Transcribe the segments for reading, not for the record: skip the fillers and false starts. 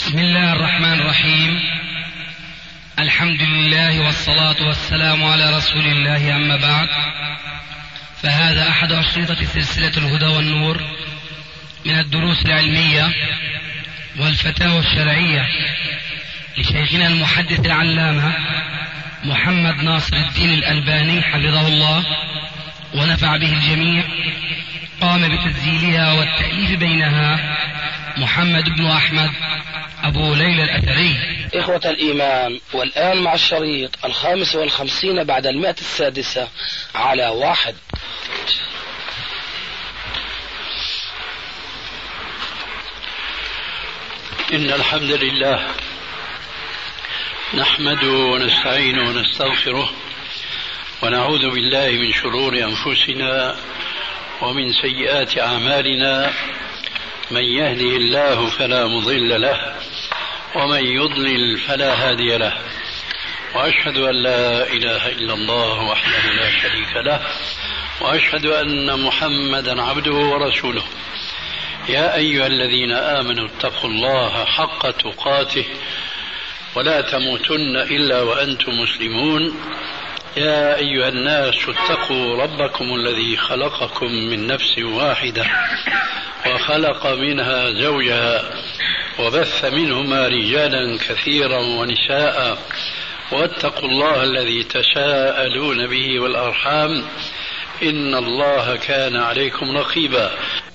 بسم الله الرحمن الرحيم. الحمد لله والصلاة والسلام على رسول الله، أما بعد، فهذا أحد أشرطة سلسلة الهدى والنور من الدروس العلمية والفتاوى الشرعية لشيخنا المحدث العلامة محمد ناصر الدين الألباني حفظه الله ونفع به الجميع. قام بتسجيلها والتأليف بينها محمد بن أحمد أبو ليلى الأثري. إخوة الإيمان، والآن مع الشريط 55 بعد 106 على 1. إن الحمد لله نحمده ونستعينه ونستغفره ونعوذ بالله من شرور أنفسنا ومن سيئات أعمالنا. من يهده الله فلا مضل له ومن يضلل فلا هادي له، وأشهد أن لا إله إلا الله وحده لا شريك له، وأشهد أن محمدا عبده ورسوله. يا أيها الذين آمنوا اتقوا الله حق تقاته ولا تموتن إلا وأنتم مسلمون. يا أيها الناس اتقوا ربكم الذي خلقكم من نفس واحدة وخلق منها زوجها وبث منهما رجالا كثيرا ونساء، واتقوا الله الذي تساءلون به والأرحام إن الله كان عليكم رقيبا.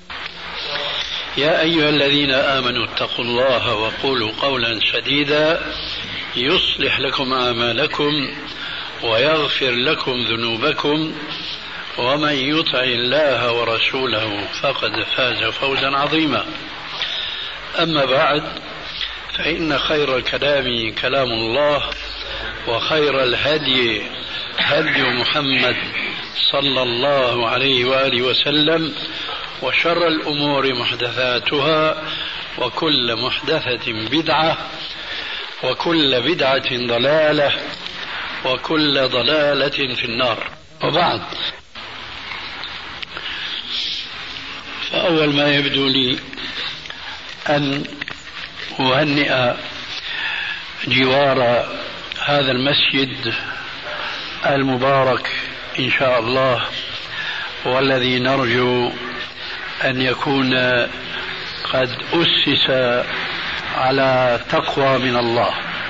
يا أيها الذين آمنوا اتقوا الله وقولوا قولا سديدا يصلح لكم أعمالكم ويغفر لكم ذنوبكم، ومن يطع الله ورسوله فقد فاز فوزا عظيما. أما بعد، فإن خير الكلام كلام الله، وخير الهدي هدي محمد صلى الله عليه وآله وسلم، وشر الأمور محدثاتها، وكل محدثة بدعة، وكل بدعة ضلالة، وكل ضلالة في النار. وبعد، فأول ما يبدو لي أن أهنئ جوار هذا المسجد المبارك إن شاء الله، والذي نرجو أن يكون قد أسس على تقوى من الله،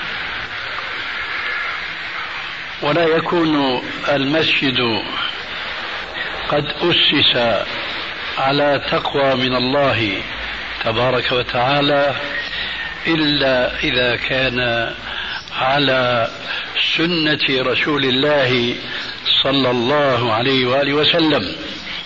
ولا يكون المسجد قد أسس على تقوى من الله تبارك وتعالى إلا إذا كان على سنة رسول الله صلى الله عليه وآله وسلم.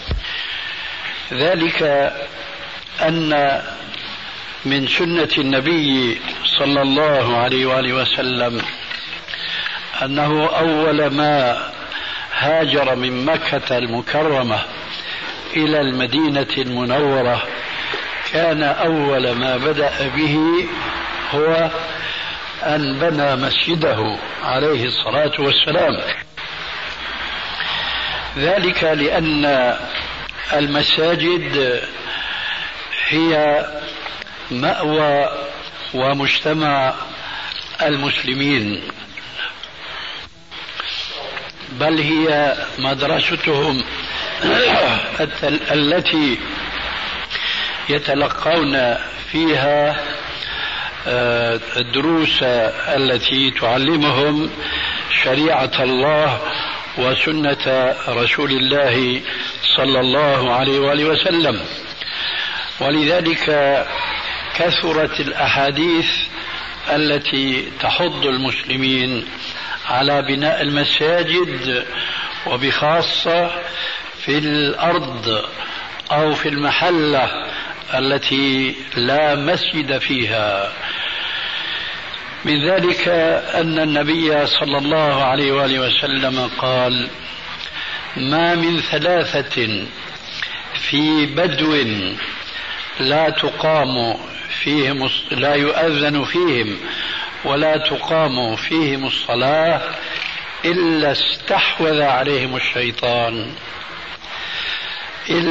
ذلك أن من سنة النبي صلى الله عليه وآله وسلم أنه أول ما هاجر من مكة المكرمة إلى المدينة المنورة كان أول ما بدأ به هو أن بنى مسجده عليه الصلاة والسلام. ذلك لأن المساجد هي مأوى ومجتمع المسلمين، بل هي مدرستهم التي يتلقون فيها الدروس التي تعلمهم شريعة الله وسنة رسول الله صلى الله عليه وآله وسلم. ولذلك كثرت الأحاديث التي تحض المسلمين على بناء المساجد، وبخاصة في الأرض أو في المحلة التي لا مسجد فيها. من ذلك أن النبي صلى الله عليه وآله وسلم قال: ما من ثلاثة في بدو لا يؤذن فيهم ولا تقام فيهم الصلاة إلا استحوذ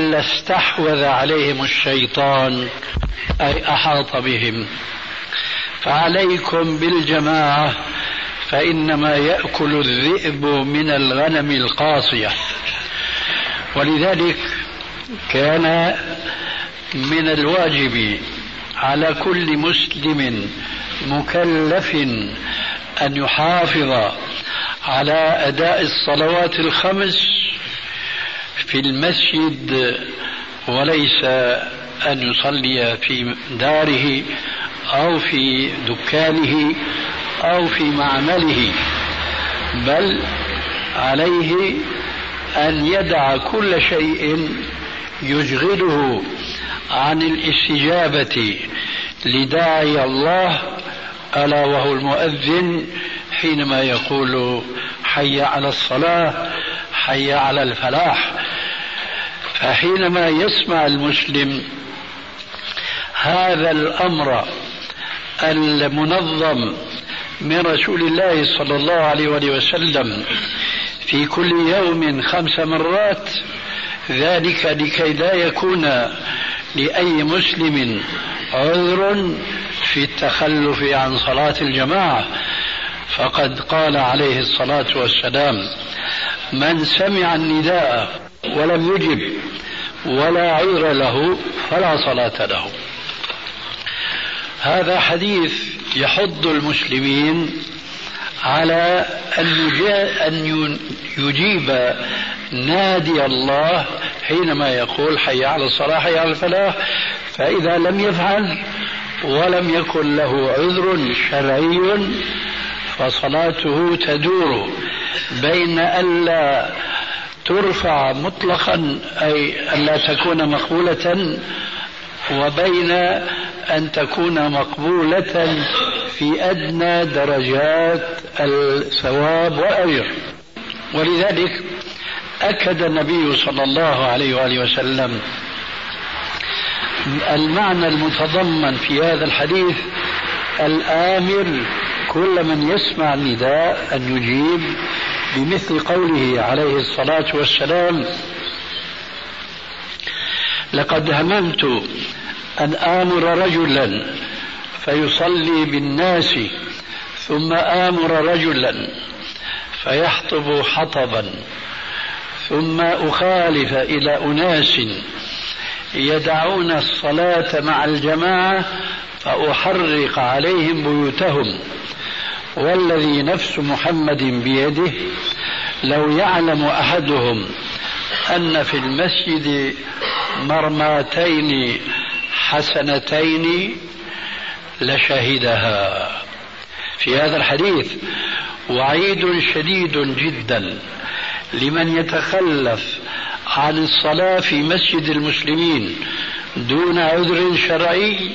عليهم الشيطان أي أحاط بهم. فعليكم بالجماعة فإنما يأكل الذئب من الغنم القاصية. ولذلك كان من الواجب على كل مسلم مكلف أن يحافظ على أداء الصلوات الخمس في المسجد، وليس أن يصلي في داره أو في دكانه أو في معمله، بل عليه أن يدع كل شيء يشغله عن الاستجابة لداعي الله، ألا وهو المؤذن، حينما يقول حي على الصلاة حي على الفلاح. فحينما يسمع المسلم هذا الأمر المنظم من رسول الله صلى الله عليه وسلم في كل يوم 5 مرات، ذلك لكي لا يكون لأي مسلم عذر في التخلف عن صلاة الجماعة. فقد قال عليه الصلاة والسلام: من سمع النداء ولم يجب ولا عذر له فلا صلاة له. هذا حديث يحض المسلمين على أن يجيب نادي الله حينما يقول حي على الصلاة حي على الفلاح، فإذا لم يفعل ولم يكن له عذر شرعي فصلاته تدور بين ألا ترفع مطلقا أي ألا تكون مقبولة، وبين أن تكون مقبولة في أدنى درجات الثواب والأجر. ولذلك أكد النبي صلى الله عليه وآله وسلم المعنى المتضمن في هذا الحديث، الآمر كل من يسمع النداء أن يجيب، بمثل قوله عليه الصلاة والسلام: لقد هممت أن آمر رجلا فيصلي بالناس ثم آمر رجلا فيحطب حطبا ثم أخالف إلى أناس يدعون الصلاة مع الجماعة فأحرق عليهم بيوتهم، والذي نفس محمد بيده لو يعلم أحدهم أن في المسجد مرماتين حسنتين لشهدها. في هذا الحديث وعيد شديد جدا لمن يتخلف عن الصلاة في مسجد المسلمين دون عذر شرعي،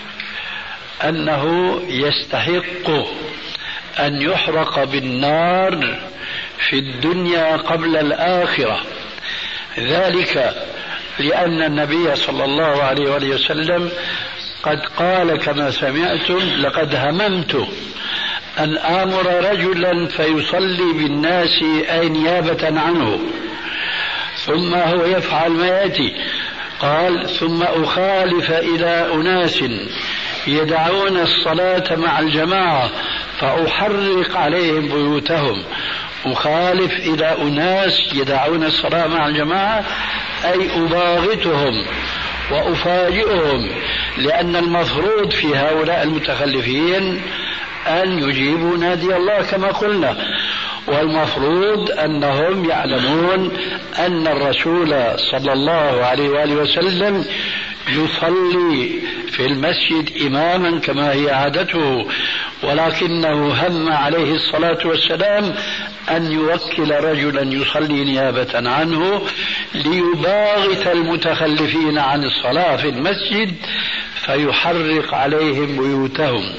أنه يستحق أن يحرق بالنار في الدنيا قبل الآخرة. ذلك لأن النبي صلى الله عليه وآله وسلم قد قال كما سمعتم: لقد هممت أن آمر رجلا فيصلي بالناس أي نيابة عنه، ثم هو يفعل ما يأتي، قال: ثم أخالف إلى أناس يدعون الصلاة مع الجماعة فأحرق عليهم بيوتهم. أخالف إلى أناس يدعون الصلاة مع الجماعة أي أباغتهم وأفاجئهم، لأن المفروض في هؤلاء المتخلفين أن يجيبوا نادي الله كما قلنا، والمفروض أنهم يعلمون أن الرسول صلى الله عليه وآله وسلم يصلي في المسجد إماما كما هي عادته، ولكنه هم عليه الصلاة والسلام أن يوكل رجلا يصلي نيابة عنه ليباغت المتخلفين عن الصلاة في المسجد فيحرق عليهم بيوتهم.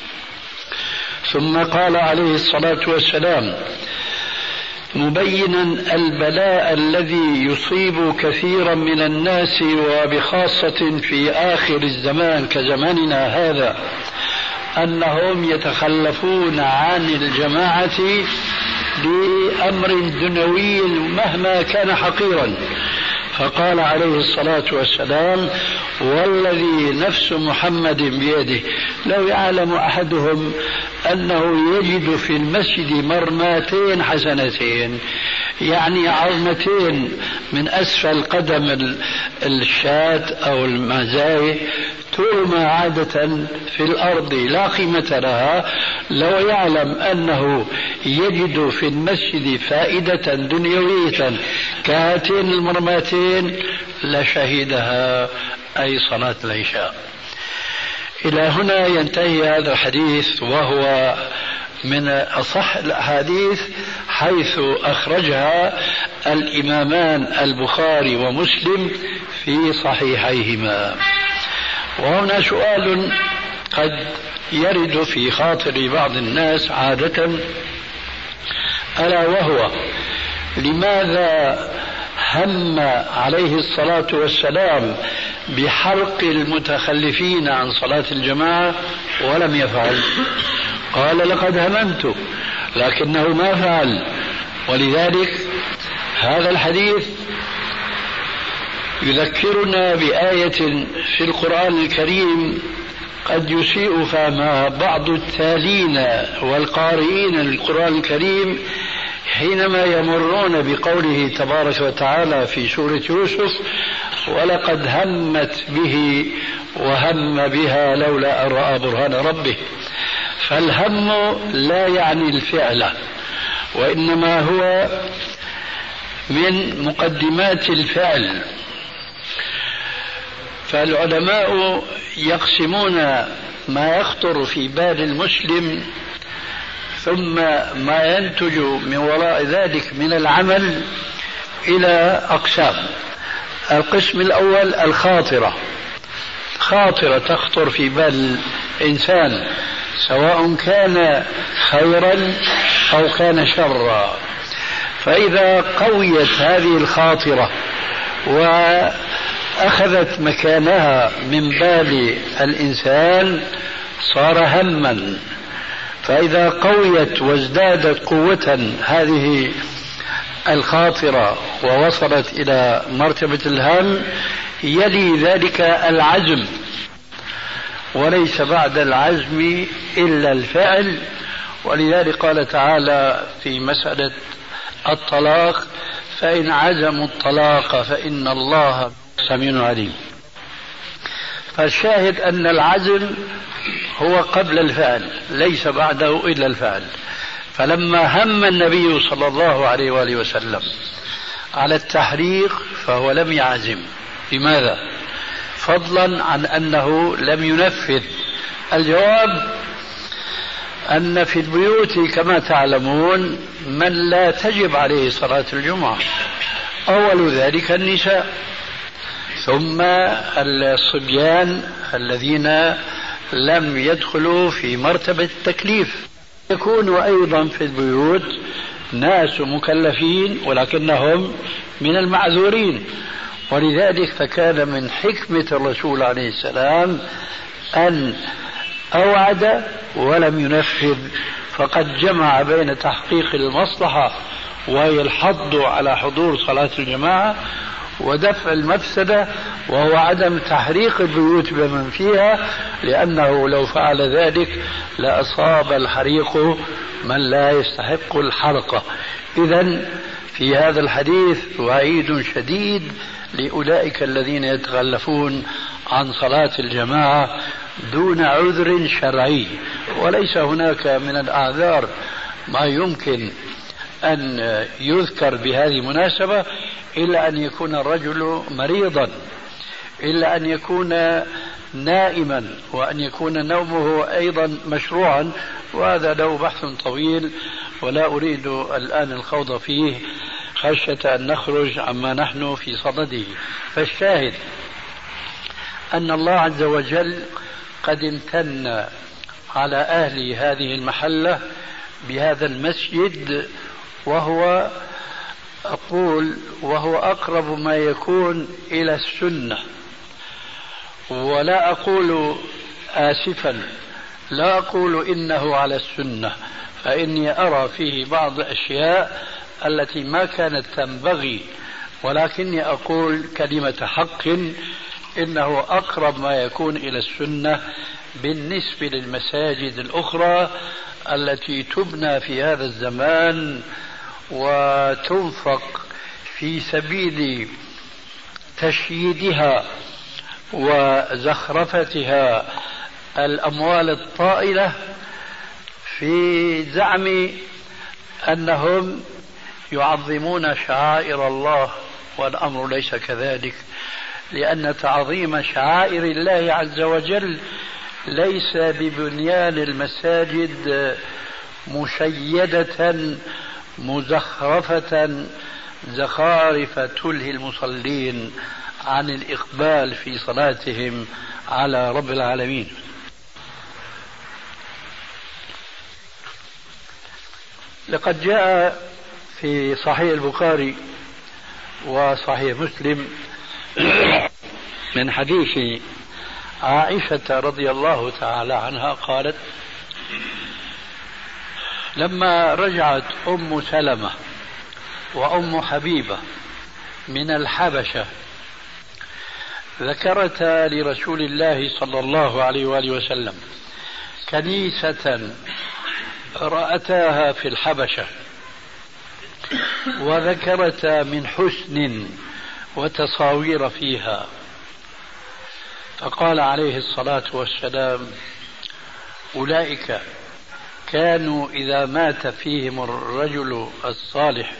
ثم قال عليه الصلاة والسلام مبينا البلاء الذي يصيب كثيرا من الناس وبخاصة في آخر الزمان كزماننا هذا، أنهم يتخلفون عن الجماعة لأمر دنيوي مهما كان حقيرا. فقال عليه الصلاة والسلام: والذي نفس محمد بيده لو يعلم أحدهم أنه يجد في المسجد مرماتين حسنتين، يعني عظمتين من أسفل قدم الشاة أو المعزاية ترمى عادة في الأرض لا قيمة لها، لو يعلم أنه يجد في المسجد فائدة دنيوية كهاتين المرماتين لشهدها، أي صلاة العشاء. إلى هنا ينتهي هذا الحديث، وهو من أصح الأحاديث حيث أخرجها الإمامان البخاري ومسلم في صحيحيهما. وهنا سؤال قد يرد في خاطر بعض الناس عادة، ألا وهو: لماذا هم عليه الصلاة والسلام بحرق المتخلفين عن صلاة الجماعة ولم يفعل؟ قال: لقد هممت، لكنه ما فعل. ولذلك هذا الحديث يذكرنا بآية في القرآن الكريم قد يسيء فهمها بعض التالين والقارئين للقرآن الكريم حينما يمرون بقوله تبارك وتعالى في سورة يوسف: ولقد همت به وهم بها لولا أن رأى برهان ربه. فالهم لا يعني الفعل، وإنما هو من مقدمات الفعل. فالعلماء يقسمون ما يخطر في بال المسلم ثم ما ينتج من وراء ذلك من العمل إلى أقسام. القسم الأول الخاطرة، خاطرة تخطر في بال الإنسان سواء كان خيرا أو كان شرا، فإذا قويت هذه الخاطرة وأخذت مكانها من بال الإنسان صار هما. فإذا قويت وازدادت قوة هذه الخاطرة ووصلت إلى مرتبة الهم يلي ذلك العزم، وليس بعد العزم إلا الفعل. ولذلك قال تعالى في مسألة الطلاق: فإن عزموا الطلاق فإن الله سميع عليم. فالشاهد أن العزم هو قبل الفعل، ليس بعده إلا الفعل. فلما هم النبي صلى الله عليه وآله وسلم على التحريق فهو لم يعزم. لماذا؟ فضلا عن أنه لم ينفذ. الجواب أن في البيوت كما تعلمون من لا تجب عليه صلاة الجمعة، أول ذلك النساء، ثم الصبيان الذين لم يدخلوا في مرتبة التكليف. يكون أيضا في البيوت ناس مكلفين ولكنهم من المعذورين. ولذلك فكان من حكمة الرسول عليه السلام أن أوعد ولم ينفذ، فقد جمع بين تحقيق المصلحة وهي الحض على حضور صلاة الجماعة ودفع المفسدة وهو عدم تحريق البيوت بمن فيها، لأنه لو فعل ذلك لأصاب الحريق من لا يستحق الحرقة. إذن في هذا الحديث وعيد شديد لأولئك الذين يتخلفون عن صلاة الجماعة دون عذر شرعي. وليس هناك من الأعذار ما يمكن أن يذكر بهذه المناسبة إلا أن يكون الرجل مريضا، إلا أن يكون نائما، وأن يكون نومه أيضا مشروعا، وهذا له بحث طويل ولا أريد الآن الخوض فيه خشية أن نخرج عما نحن في صدده. فالشاهد أن الله عز وجل قد امتن على أهل هذه المحلة بهذا المسجد، وهو أقرب ما يكون إلى السنة. ولا أقول آسفا، لا أقول إنه على السنة، فإني أرى فيه بعض الأشياء التي ما كانت تنبغي، ولكني أقول كلمة حق إنه أقرب ما يكون إلى السنة بالنسبة للمساجد الأخرى التي تبنى في هذا الزمان وتنفق في سبيل تشييدها وزخرفتها الأموال الطائلة في زعم أنهم يعظمون شعائر الله، والأمر ليس كذلك، لأن تعظيم شعائر الله عز وجل ليس ببنيان المساجد مشيدة مزخرفة زخارف تلهي المصلين عن الإقبال في صلاتهم على رب العالمين. لقد جاء في صحيح البخاري وصحيح مسلم من حديث عائشة رضي الله تعالى عنها قالت: لما رجعت أم سلمة وأم حبيبة من الحبشة ذكرتا لرسول الله صلى الله عليه وآله وسلم كنيسة رأتاها في الحبشة وذكرتا من حسن وتصاوير فيها، فقال عليه الصلاة والسلام: أولئك كانوا إذا مات فيهم الرجل الصالح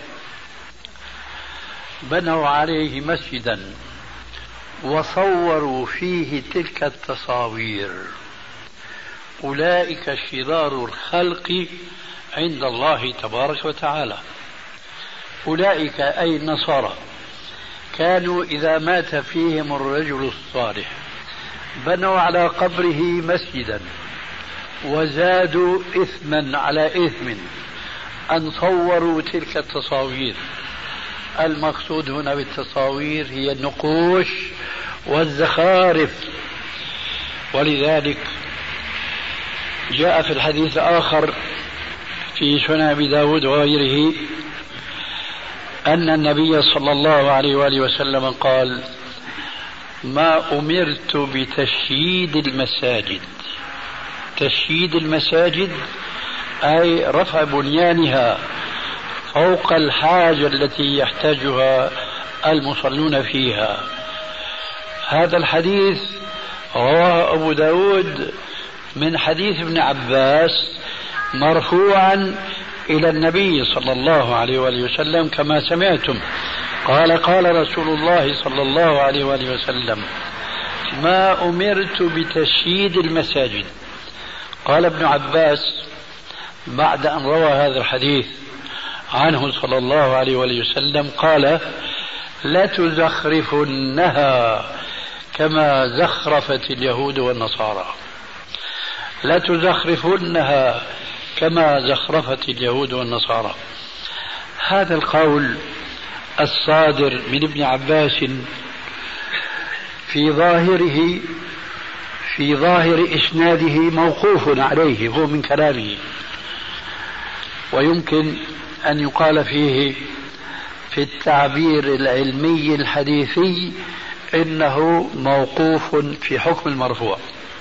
بنوا عليه مسجدا وصوروا فيه تلك التصاوير، أولئك شرار الخلق عند الله تبارك وتعالى. أولئك أي النصارى كانوا إذا مات فيهم الرجل الصالح بنوا على قبره مسجدا وزادوا إثما على إثم أن صوروا تلك التصاوير. المقصود هنا بالتصاوير هي النقوش والزخارف. ولذلك جاء في الحديث الآخر في سنن أبي داود وغيره أن النبي صلى الله عليه وآله وسلم قال: ما أمرت بتشييد المساجد. تشييد المساجد أي رفع بنيانها فوق الحاجة التي يحتاجها المصلون فيها. هذا الحديث رواه أبو داود من حديث ابن عباس مرفوعا إلى النبي صلى الله عليه وآله وسلم كما سمعتم. قال رسول الله صلى الله عليه وآله وسلم: ما أمرت بتشييد المساجد. قال ابن عباس بعد أن روى هذا الحديث عنه صلى الله عليه وآله وسلم قال: لتزخرفنها كما زخرفت اليهود والنصارى. لتزخرفنها كما زخرفت اليهود والنصارى. هذا القول الصادر من ابن عباس في ظاهر إسناده موقوف عليه، هو من كلامه، ويمكن أن يقال فيه في التعبير العلمي الحديثي إنه موقوف في حكم المرفوع،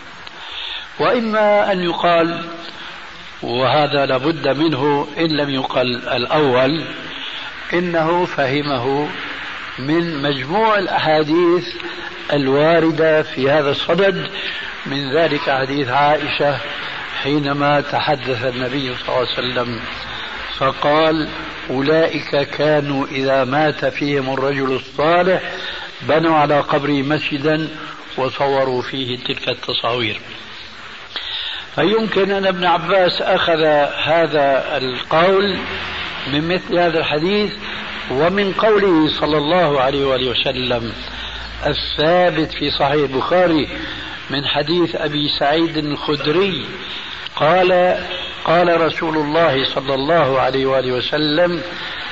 وإما أن يقال، وهذا لابد منه إن لم يقل الأول، إنه فهمه من مجموع الأحاديث الواردة في هذا الصدد، من ذلك حديث عائشة حينما تحدث النبي صلى الله عليه وسلم فقال: أولئك كانوا إذا مات فيهم الرجل الصالح بنوا على قبره مسجدا وصوروا فيه تلك التصاوير. فيمكن أن ابن عباس أخذ هذا القول من مثل هذا الحديث ومن قوله صلى الله عليه وآله وسلم الثابت في صحيح البخاري من حديث أبي سعيد الخدري قال رسول الله صلى الله عليه وآله وسلم: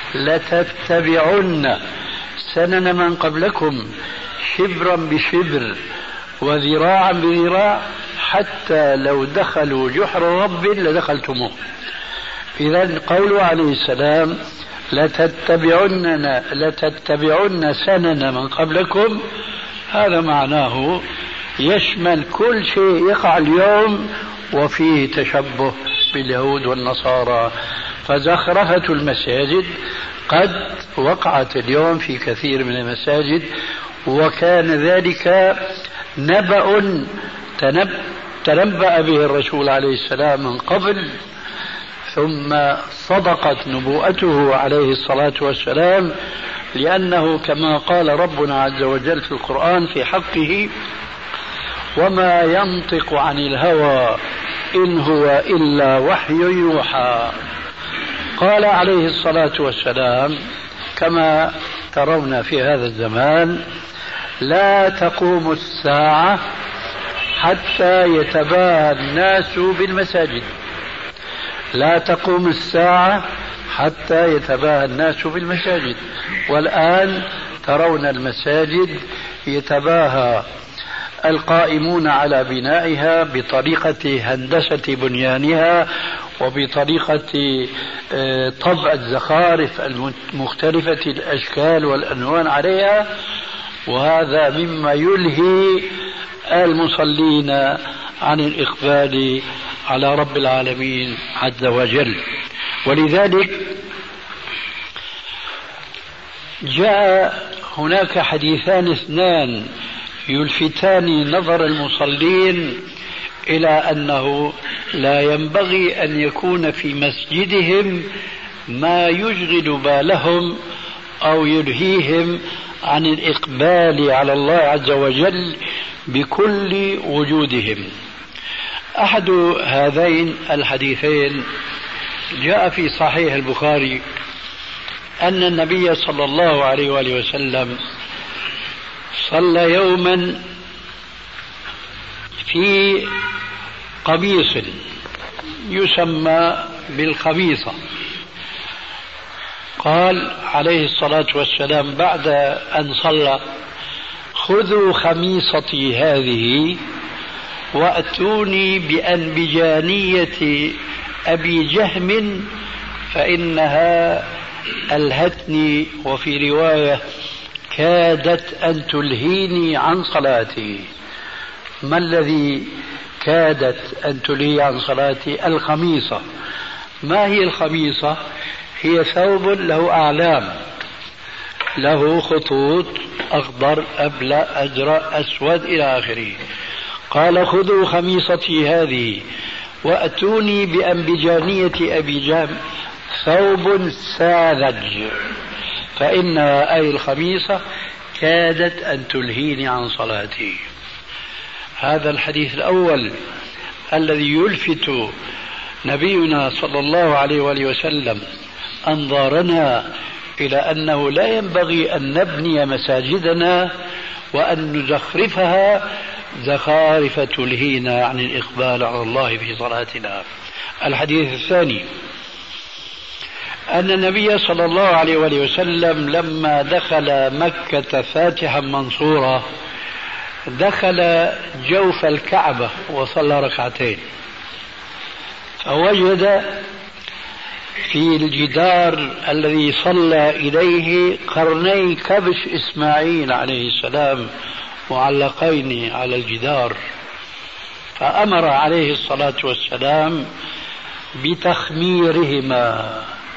لتتبعن سنن من قبلكم شبرا بشبر وذراعا بذراع حتى لو دخلوا جحر رب لدخلتموه. إذن قوله عليه السلام: لتتبعن سنن من قبلكم، هذا معناه يشمل كل شيء يقع اليوم وفيه تشبه باليهود والنصارى. فزخرفة المساجد قد وقعت اليوم في كثير من المساجد، وكان ذلك نبأ تنبأ به الرسول عليه السلام من قبل، ثم صدقت نبوءته عليه الصلاة والسلام، لأنه كما قال ربنا عز وجل في القرآن في حقه: وما ينطق عن الهوى إن هو إلا وحي يوحى. قال عليه الصلاة والسلام كما ترون في هذا الزمان: لا تقوم الساعة حتى يتباهى الناس بالمساجد. لا تقوم الساعة حتى يتباهى الناس بالمساجد. والآن ترون المساجد يتباهى القائمون على بنائها بطريقة هندسة بنيانها وبطريقة طبع الزخارف المختلفة الأشكال والألوان عليها، وهذا مما يلهي المصلين عن الإقبال على رب العالمين عز وجل. ولذلك جاء هناك حديثان اثنان يلفتان نظر المصلين إلى أنه لا ينبغي أن يكون في مسجدهم ما يشغل بالهم أو يلهيهم عن الإقبال على الله عز وجل بكل وجودهم. أحد هذين الحديثين جاء في صحيح البخاري أن النبي صلى الله عليه وآله وسلم صلى يوما في قميص يسمى بالخميصة. قال عليه الصلاة والسلام بعد أن صلى: خذوا خميصتي هذه وأتوني بأنبجانية أبي جهم فإنها ألهتني، وفي رواية كادت أن تلهيني عن صلاتي. ما الذي كادت أن تلهي عن صلاتي؟ الخميصة. ما هي الخميصة؟ هي ثوب له أعلام، له خطوط أخضر أبلى أزرق أسود إلى آخره. قال: خذوا خميصتي هذه وأتوني بأنبجانية أبي جهم، ثوب ساذج، فإنها أي الخميصة كادت أن تلهيني عن صلاتي. هذا الحديث الأول الذي يلفت نبينا صلى الله عليه وآله وسلم أنظارنا إلى أنه لا ينبغي أن نبني مساجدنا وأن نزخرفها زخارف تلهينا عن الإقبال على الله في صلاتنا. الحديث الثاني أن النبي صلى الله عليه وآله وسلم لما دخل مكة فاتحا منصورا دخل جوف الكعبة وصلى ركعتين، فوجد في الجدار الذي صلى إليه قرني كبش إسماعيل عليه السلام معلقين على الجدار، فأمر عليه الصلاة والسلام بتخميرهما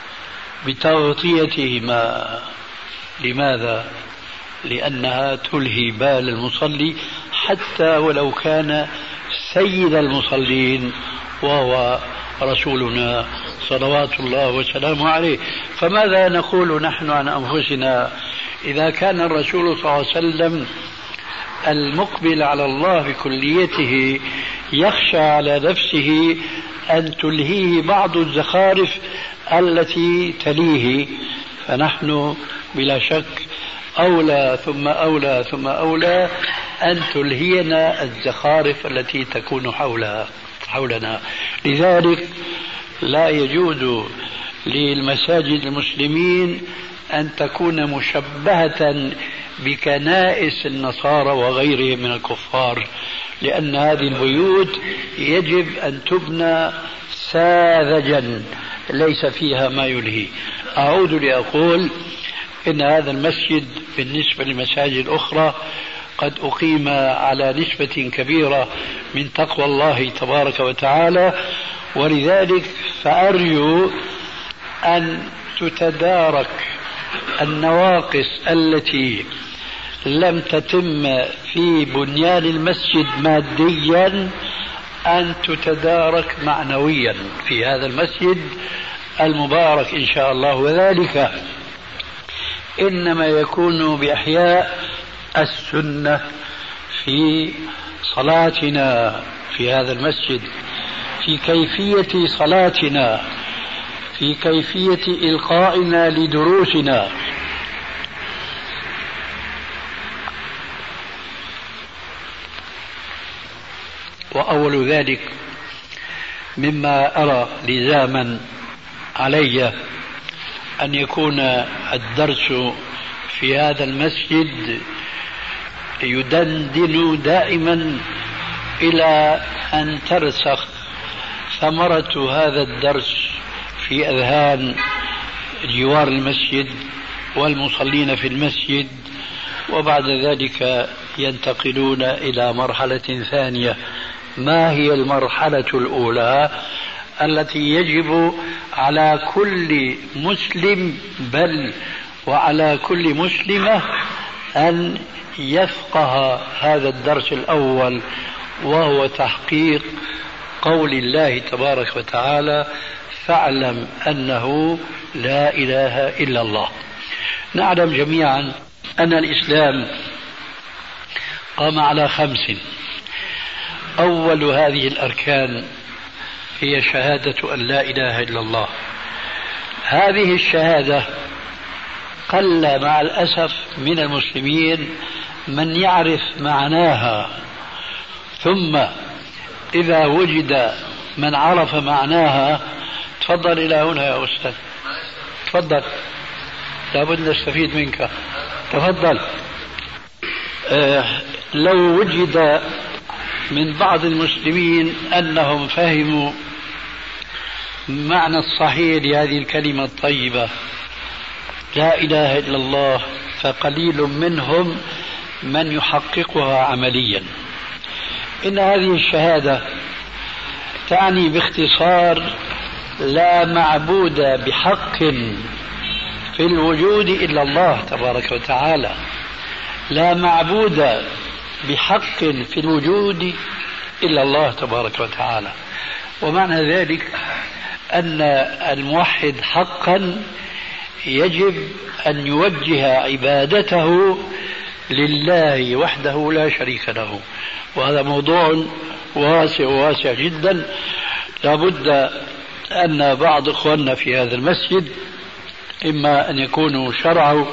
بتغطيتهما. لماذا؟ لأنها تلهي بال المصلي حتى ولو كان سيد المصلين وهو رسولنا صلوات الله وسلامه عليه. فماذا نقول نحن عن أنفسنا إذا كان الرسول صلى الله عليه وسلم المقبل على الله بكليته يخشى على نفسه أن تلهيه بعض الزخارف التي تليه، فنحن بلا شك أولى ثم أولى ثم أولى أن تلهينا الزخارف التي تكون حولنا. لذلك لا يجوز للمساجد المسلمين أن تكون مشبهة بكنائس النصارى وغيرهم من الكفار، لأن هذه البيوت يجب أن تبنى ساذجا ليس فيها ما يلهي. أعود لأقول إن هذا المسجد بالنسبة للمساجد الأخرى قد أقيم على نسبة كبيرة من تقوى الله تبارك وتعالى، ولذلك فأرجو أن تتدارك النواقص التي لم تتم في بنيان المسجد ماديا أن تتدارك معنويا في هذا المسجد المبارك إن شاء الله، وذلك إنما يكون بإحياء السنة في صلاتنا في هذا المسجد، في كيفية صلاتنا، في كيفية إلقائنا لدروسنا. وأول ذلك مما أرى لزاما علي أن يكون الدرس في هذا المسجد يدندن دائما إلى أن ترسخ ثمرة هذا الدرس في أذهان جوار المسجد والمصلين في المسجد، وبعد ذلك ينتقلون إلى مرحلة ثانية. ما هي المرحلة الأولى التي يجب على كل مسلم بل وعلى كل مسلمة أن يفقه هذا الدرس الأول، وهو تحقيق قول الله تبارك وتعالى: فاعلم أنه لا إله إلا الله. نعلم جميعا أن الإسلام قام على 5. أول هذه الأركان هي شهادة أن لا إله إلا الله. هذه الشهادة قل مع الأسف من المسلمين من يعرف معناها، ثم إذا وجد من عرف معناها. تفضل إلى هنا يا أستاذ، تفضل، لابد نستفيد منك، تفضل. لو وجد من بعض المسلمين أنهم فهموا معنى الصحيح لهذه الكلمة الطيبة لا إله إلا الله، فقليل منهم من يحققها عمليا. إن هذه الشهادة تعني باختصار: لا معبود بحق في الوجود إلا الله تبارك وتعالى، لا معبود بحق في الوجود إلا الله تبارك وتعالى. ومعنى ذلك أن الموحد حقا يجب أن يوجه عبادته لله وحده لا شريك له، وهذا موضوع واسع جدا. لابد أن بعض إخواننا في هذا المسجد إما أن يكونوا شرعوا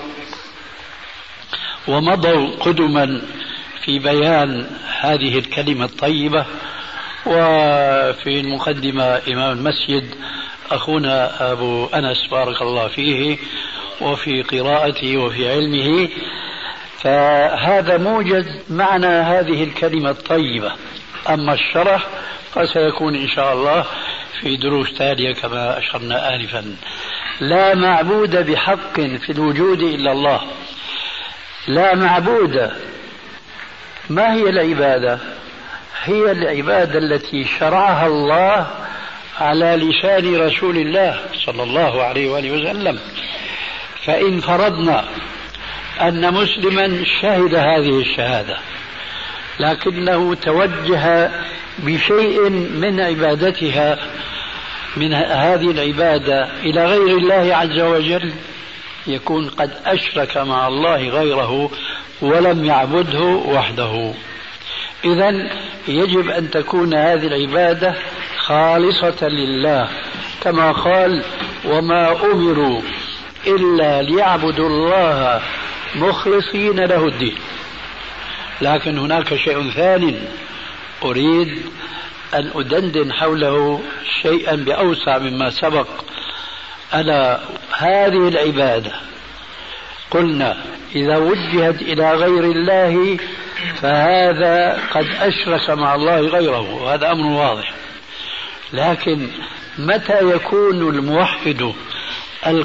ومضوا قدما في بيان هذه الكلمة الطيبة، وفي المقدمة إمام المسجد أخونا أبو أنس بارك الله فيه، وفي قراءته وفي علمه، فهذا موجز معنى هذه الكلمة الطيبة. أما الشرح فسيكون إن شاء الله في دروس تالية كما أشرنا آنفا. لا معبود بحق في الوجود إلا الله. لا معبود، ما هي العبادة؟ هي العبادة التي شرعها الله على لسان رسول الله صلى الله عليه وآله وسلم. فإن فرضنا أن مسلما شهد هذه الشهادة لكنه توجه بشيء من عبادتها من هذه العبادة إلى غير الله عز وجل، يكون قد أشرك مع الله غيره ولم يعبده وحده. إذن يجب أن تكون هذه العبادة خالصة لله، كما قال: وما أمروا إلا ليعبدوا الله مخلصين له الدين. لكن هناك شيء ثاني أريد أن أدندن حوله شيئا بأوسع مما سبق، ألا هذه العبادة قلنا إذا وجهت إلى غير الله فهذا قد أشرك مع الله غيره، وهذا أمر واضح. لكن متى يكون الموحد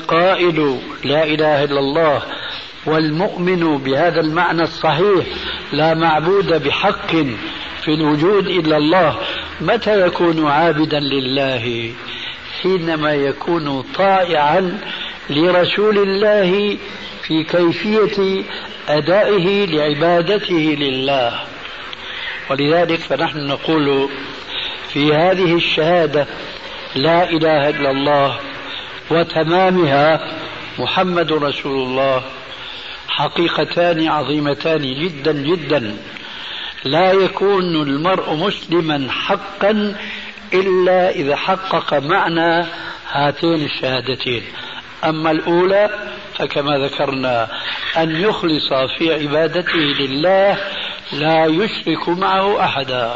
القائل لا إله إلا الله والمؤمن بهذا المعنى الصحيح لا معبود بحق في الوجود إلا الله، متى يكون عابدا لله؟ حينما يكون طائعا لرسول الله في كيفية أدائه لعبادته لله. ولذلك فنحن نقول في هذه الشهادة لا إله إلا الله وتمامها محمد رسول الله حقيقتان عظيمتان جدا جدا. لا يكون المرء مسلما حقا إلا إذا حقق معنى هاتين الشهادتين. أما الأولى فكما ذكرنا أن يخلص في عبادته لله لا يشرك معه أحدا.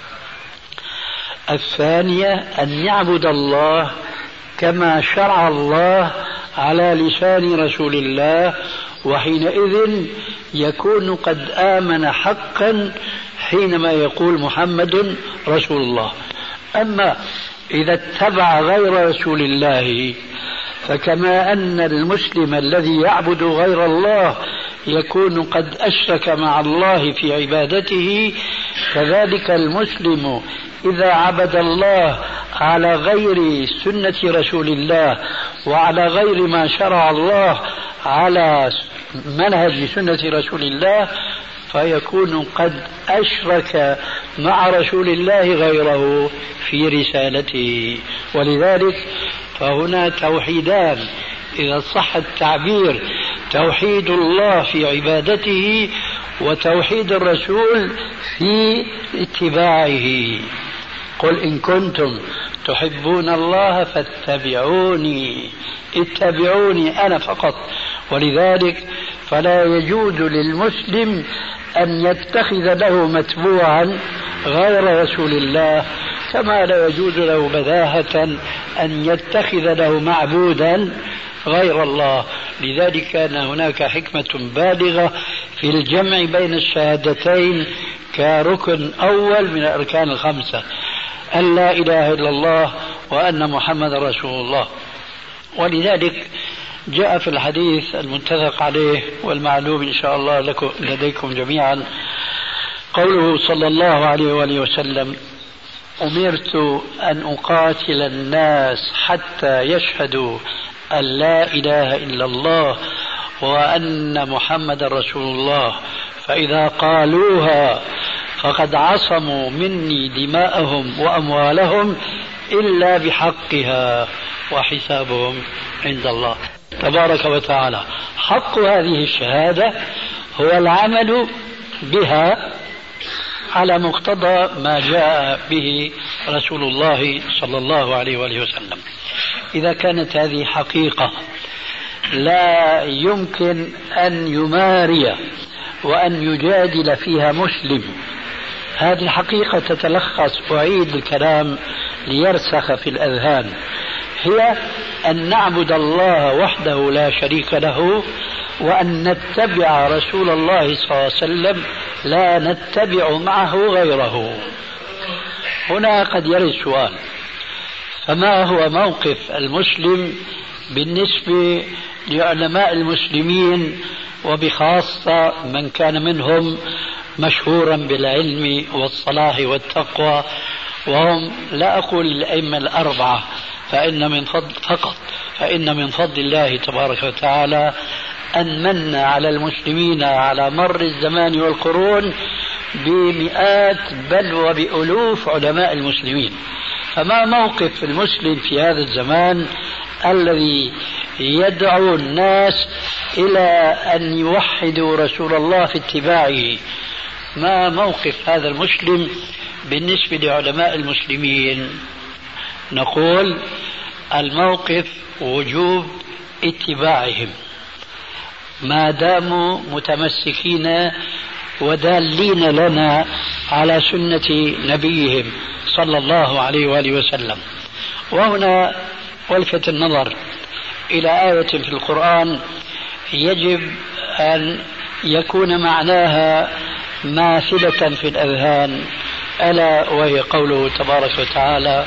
الثانية أن يعبد الله كما شرع الله على لسان رسول الله، وحينئذ يكون قد آمن حقا حينما يقول محمد رسول الله. أما إذا اتبع غير رسول الله فكما أن المسلم الذي يعبد غير الله يكون قد أشرك مع الله في عبادته، كذلك المسلم إذا عبد الله على غير سنة رسول الله وعلى غير ما شرع الله على منهج سنة رسول الله فيكون قد أشرك مع رسول الله غيره في رسالته. ولذلك فهنا توحيدان إذا صح التعبير، توحيد الله في عبادته وتوحيد الرسول في اتباعه. قل إن كنتم تحبون الله فاتبعوني، اتبعوني أنا فقط. ولذلك فلا يجوز للمسلم أن يتخذ له متبوعا غير رسول الله، كما لا يجوز له بداهة أن يتخذ له معبودا غير الله. لذلك كان هناك حكمة بالغة في الجمع بين الشهادتين كركن أول من الأركان الخمسة، أن لا إله إلا الله وأن محمد رسول الله. ولذلك جاء في الحديث المتفق عليه والمعلوم إن شاء الله لديكم جميعا قوله صلى الله عليه وآله وسلم: أمرت أن أقاتل الناس حتى يشهدوا أن لا إله إلا الله وأن محمد رسول الله، فإذا قالوها فقد عصموا مني دماءهم وأموالهم إلا بحقها وحسابهم عند الله تبارك وتعالى. حق هذه الشهادة هو العمل بها على مقتضى ما جاء به رسول الله صلى الله عليه وآله وسلم. إذا كانت هذه حقيقة لا يمكن أن يماري وأن يجادل فيها مسلم، هذه الحقيقة تتلخص، أعيد الكلام ليرسخ في الأذهان، هي أن نعبد الله وحده لا شريك له، وأن نتبع رسول الله صلى الله عليه وسلم لا نتبع معه غيره. هنا قد يرد سؤال: فما هو موقف المسلم بالنسبة لعلماء المسلمين وبخاصة من كان منهم مشهورا بالعلم والصلاح والتقوى، وهم لا أقول الأئمة الأربعة فإن من فضل الله تبارك وتعالى أن من على المسلمين على مر الزمان والقرون بمئات بل وبألوف علماء المسلمين. فما موقف المسلم في هذا الزمان الذي يدعو الناس إلى أن يوحدوا رسول الله في اتباعه؟ ما موقف هذا المسلم بالنسبة لعلماء المسلمين؟ نقول الموقف وجوب اتباعهم ما داموا متمسكين ودالين لنا على سنة نبيهم صلى الله عليه وآله وسلم. وهنا ولفت النظر إلى آية في القرآن يجب أن يكون معناها ماثلة في الأذهان، ألا وهي قوله تبارك وتعالى: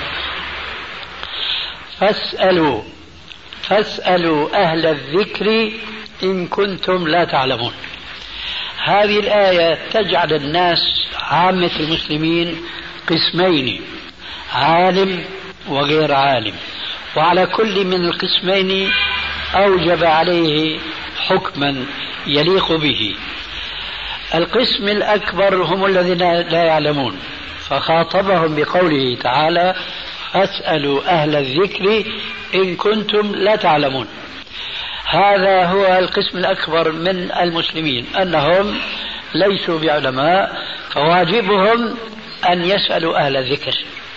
فاسألوا أهل الذكر إن كنتم لا تعلمون. هذه الآية تجعل الناس عامة المسلمين قسمين، عالم وغير عالم، وعلى كل من القسمين أوجب عليه حكما يليق به. القسم الأكبر هم الذين لا يعلمون، فخاطبهم بقوله تعالى: فاسألوا أهل الذكر إن كنتم لا تعلمون. هذا هو القسم الأكبر من المسلمين، أنهم ليسوا بعلماء، فواجبهم أن يسألوا أهل الذكر.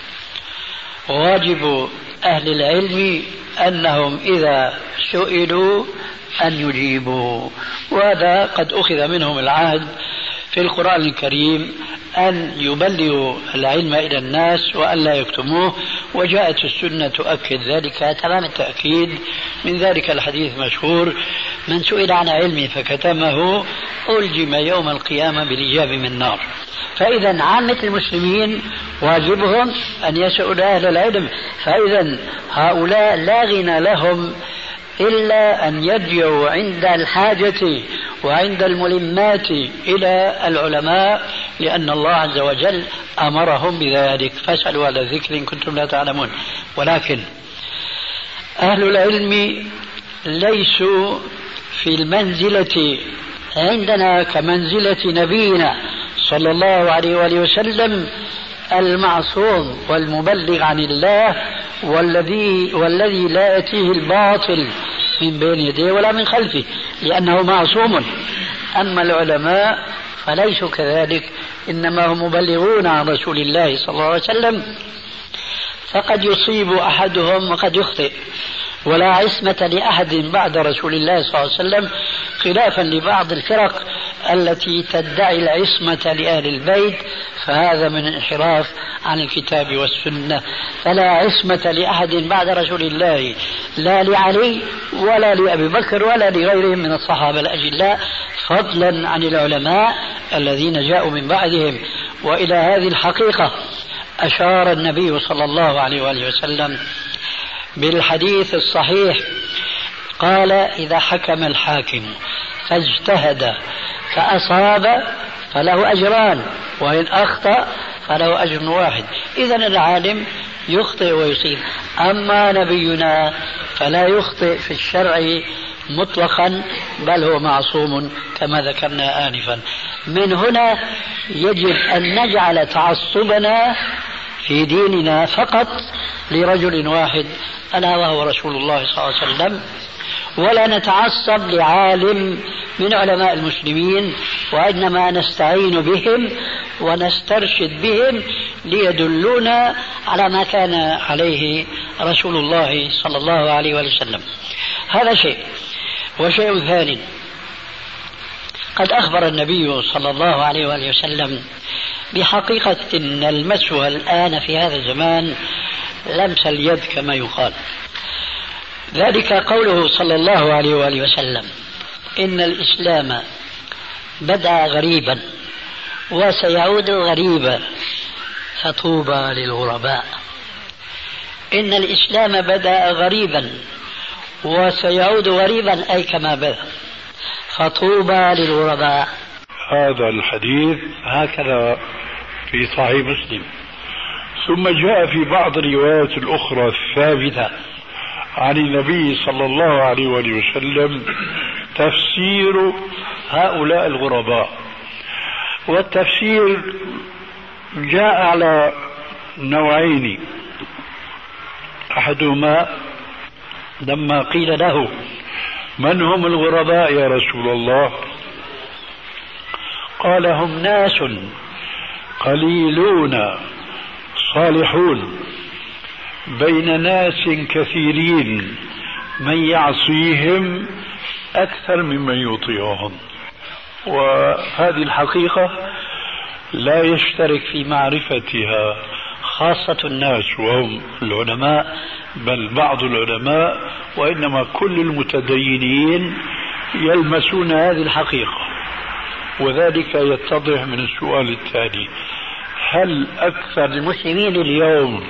وواجب أهل العلم أنهم إذا سئلوا أن يجيبوا، وهذا قد أخذ منهم العهد في القرآن الكريم أن يبلغوا العلم إلى الناس وأن لا يكتموه، وجاءت السنة تؤكد ذلك تمام التأكيد. من ذلك الحديث المشهور: من سئل عن علم فكتمه ألجم يوم القيامة بلجام من نار. فإذا عامة المسلمين واجبهم أن يسألوا أهل العلم، فإذا هؤلاء لا غنى لهم إلا أن يرجعوا عند الحاجة وعند الملمات إلى العلماء، لأن الله عز وجل أمرهم بذلك: فاسألوا أهل الذكر إن كنتم لا تعلمون. ولكن أهل العلم ليسوا في المنزلة عندنا كمنزلة نبينا صلى الله عليه وآله وسلم المعصوم والمبلغ عن الله، والذي لا يأتيه الباطل من بين يديه ولا من خلفه، لأنه معصوم. أما العلماء فليسوا كذلك، إنما هم مبلغون عن رسول الله صلى الله عليه وسلم، فقد يصيب أحدهم وقد يخطئ، ولا عصمة لأحد بعد رسول الله صلى الله عليه وسلم، خلافا لبعض الفرق التي تدعي العصمة لأهل البيت، فهذا من انحراف عن الكتاب والسنة. فلا عصمة لأحد بعد رسول الله، لا لعلي ولا لأبي بكر ولا لغيرهم من الصحابة الأجلاء، فضلا عن العلماء الذين جاءوا من بعدهم. وإلى هذه الحقيقة أشار النبي صلى الله عليه وآله وسلم بالحديث الصحيح، قال: إذا حكم الحاكم فاجتهد فأصاب فله أجران، وإن أخطأ فله أجر واحد. إذن العالم يخطئ ويصيب، أما نبينا فلا يخطئ في الشرع مطلقا، بل هو معصوم كما ذكرنا آنفا. من هنا يجب أن نجعل تعصبنا في ديننا فقط لرجل واحد، ألا وهو رسول الله صلى الله عليه وسلم، ولا نتعصب لعالم من علماء المسلمين، وإنما نستعين بهم ونسترشد بهم ليدلونا على ما كان عليه رسول الله صلى الله عليه وسلم. هذا شيء. وشيء ثاني، قد أخبر النبي صلى الله عليه وآله وسلم بحقيقة أن المسوى الآن في هذا الزمان لمس اليد كما يقال. ذلك قوله صلى الله عليه وآله وسلم: إن الإسلام بدأ غريبا وسيعود غريبا فطوبى للغرباء. إن الإسلام بدأ غريبا وسيعود غريبا، أي كما بدأ، فطوبى للغرباء. هذا الحديث هكذا في صحيح مسلم. ثم جاء في بعض الروايات الأخرى الثابتة عن النبي صلى الله عليه وآله وسلم تفسير هؤلاء الغرباء. والتفسير جاء على نوعين: أحدهما لما قيل له: من هم الغرباء يا رسول الله؟ قال: هم ناس قليلون صالحون بين ناس كثيرين من يعصيهم أكثر ممن يطيعهم. وهذه الحقيقة لا يشترك في معرفتها خاصة الناس وهم العلماء، بل بعض العلماء، وإنما كل المتدينين يلمسون هذه الحقيقة. وذلك يتضح من السؤال التالي: هل أكثر المسلمين اليوم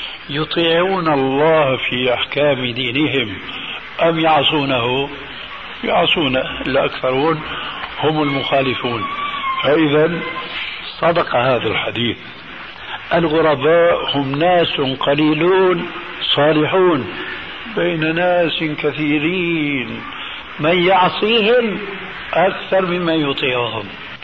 يطيعون الله في أحكام دينهم أم يعصونه؟ يعصون الأكثرون هم المخالفون. فإذا صدق هذا الحديث، الغرباء هم ناس قليلون صالحون بين ناس كثيرين من يعصيهم أكثر مما يطيعهم.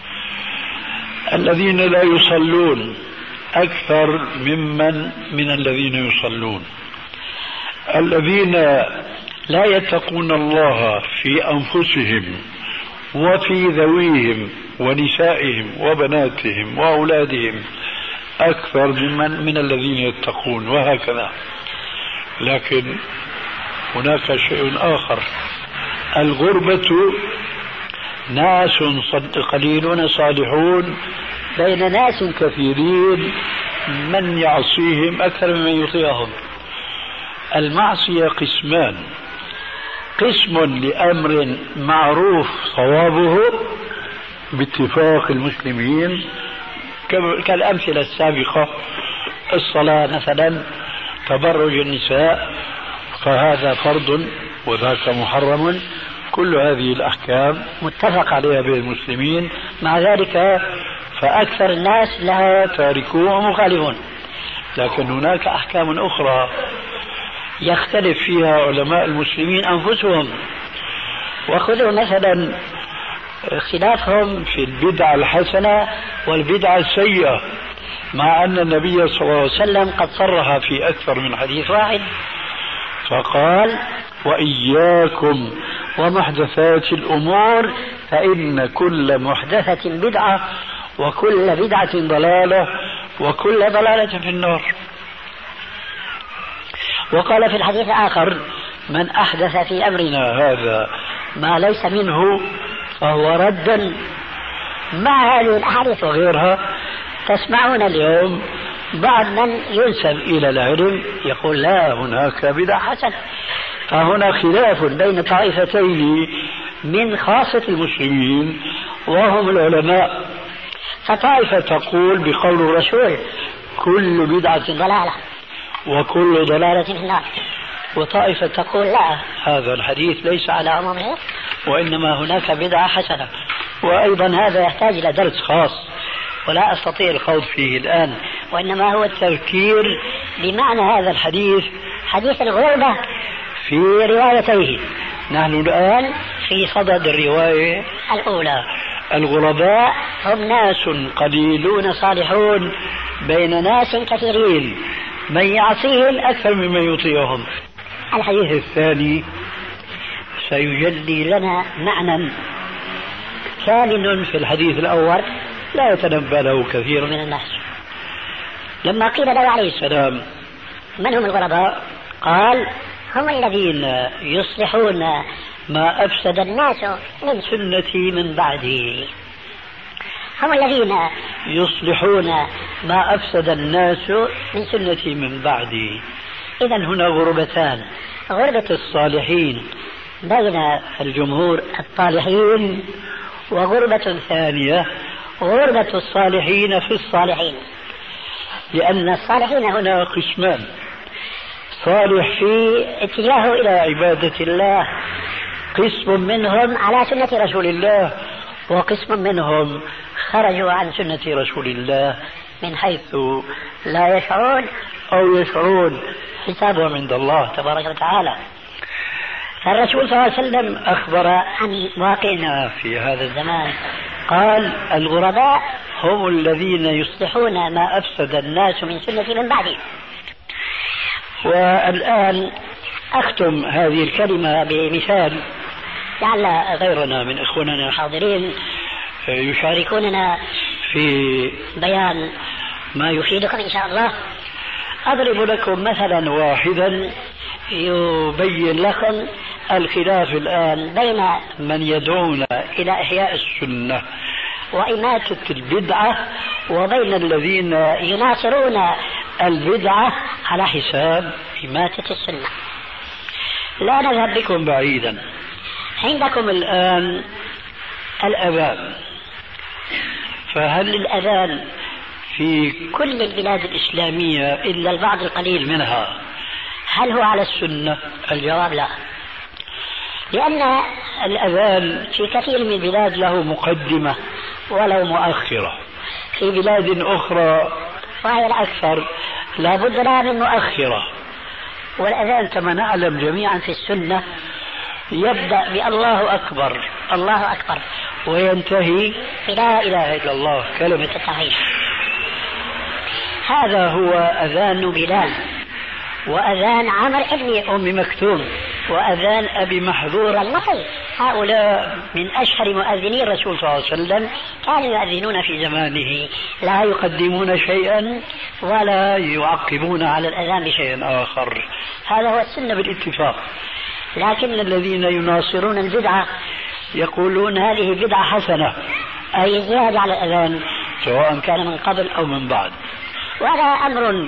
الذين لا يصلون أكثر من الذين يصلون. الذين لا يتقون الله في أنفسهم وفي ذويهم ونسائهم وبناتهم وأولادهم أكثر من الذين يتقون، وهكذا. لكن هناك شيء آخر، الغربة ناس قليلون صالحون بين ناس كثيرين من يعصيهم أكثر ممن يطيعهم. المعصية قسمان: قسم لأمر معروف صوابه باتفاق المسلمين كالأمثلة السابقة، الصلاة مثلا، تبرج النساء، فهذا فرض وذاك محرم. كل هذه الأحكام متفق عليها بين المسلمين، مع ذلك فأكثر الناس لها تاركون ومخالفون. لكن هناك أحكام أخرى يختلف فيها علماء المسلمين أنفسهم. وخذوا مثلا اختلافهم في البدعة الحسنة والبدعة السيئة، مع أن النبي صلى الله عليه وسلم قد صرح في أكثر من حديث واحد فقال: وإياكم ومحدثات الأمور فإن كل محدثة بدعة وكل بدعة ضلالة وكل ضلالة في النار. وقال في الحديث الآخر: من أحدث في أمرنا هذا ما ليس منه فهو رد. مع هذه الأحاديث وغيرها تسمعون اليوم بعض من ينسب إلى العلم يقول: لا، هناك بدعة حسنة. فهنا خلاف بين طائفتين من خاصة المسلمين وهم العلماء. فطائفة تقول بقول الرسول: كل بدعة ضلالة وكل ضلالة في النار. وطائفة تقول: لا، هذا الحديث ليس على عمومه وإنما هناك بدعة حسنة. وأيضا هذا يحتاج إلى درس خاص ولا أستطيع الخوض فيه الآن، وإنما هو التذكير بمعنى هذا الحديث، حديث الغربة، في روايتيه. نحن الآن في صدد الرواية الأولى. الغرباء هم ناس قليلون صالحون بين ناس كثيرين من يعصيهم أكثر ممن يطيعهم. الحديث الثاني سيجلي لنا معنى كامن في الحديث الأول لا يتنبأ له كثير من الناس. لما قيل له عليه السلام: من هم الغرباء؟ قال: هم الذين يصلحون ما أفسد الناس من سنتي من بعدي. هم الذين يصلحون ما أفسد الناس من سنتي من بعدي. إذن هنا غربتان: غربة الصالحين بين الجمهور الطالحين، وغربة ثانية غربة الصالحين في الصالحين. لأن الصالحين هنا قسمان: صالح في اتجاهه إلى عبادة الله، قسم منهم على سنة رسول الله، وقسم منهم خرجوا عن سنة رسول الله من حيث لا يشعرون أو يشعرون، حسابهم عند الله تبارك وتعالى. فالرسول صلى الله عليه وسلم أخبر عن واقعنا في هذا الزمان، قال: الغرباء هم الذين يصلحون ما أفسد الناس من سنة من بعدي. والآن أختم هذه الكلمة بمثال لعل غيرنا من إخواننا الحاضرين يشاركوننا في بيان ما يفيدكم إن شاء الله. أضرب لكم مثلا واحدا يبين لكم الخلاف الآن بين من يدعون إلى إحياء السنة وإماتة البدعة وبين الذين يناصرون البدعة على حساب إماتة السنة. لا نذهب بكم بعيدا. عندكم الآن الأذان، فهل الأذان في كل البلاد الإسلامية إلا البعض القليل منها هل هو على السنة؟ الجواب لا. لأن الأذان في كثير من البلاد له مقدمة ولو مؤخرة، في بلاد أخرى وهي الأكثر لا بد لها من مؤخرة. والأذان كما نعلم جميعا في السنة يبدأ بالله أكبر الله أكبر وينتهي بلا إله إلا الله كلمة التوحيد. هذا هو أذان بلال، وأذان عمرو بن أم مكتوم، وأذان أبي محذور المطي. هؤلاء من أشهر مؤذني الرسول صلى الله عليه وسلم، كانوا يؤذنون في زمانه لا يقدمون شيئا ولا يعقبون على الأذان بشيء آخر. هذا هو السنة بالاتفاق. لكن الذين يناصرون البدعة يقولون هذه بدعة حسنة، أي زيادة على الأذان سواء كان من قبل أو من بعد. وهذا أمر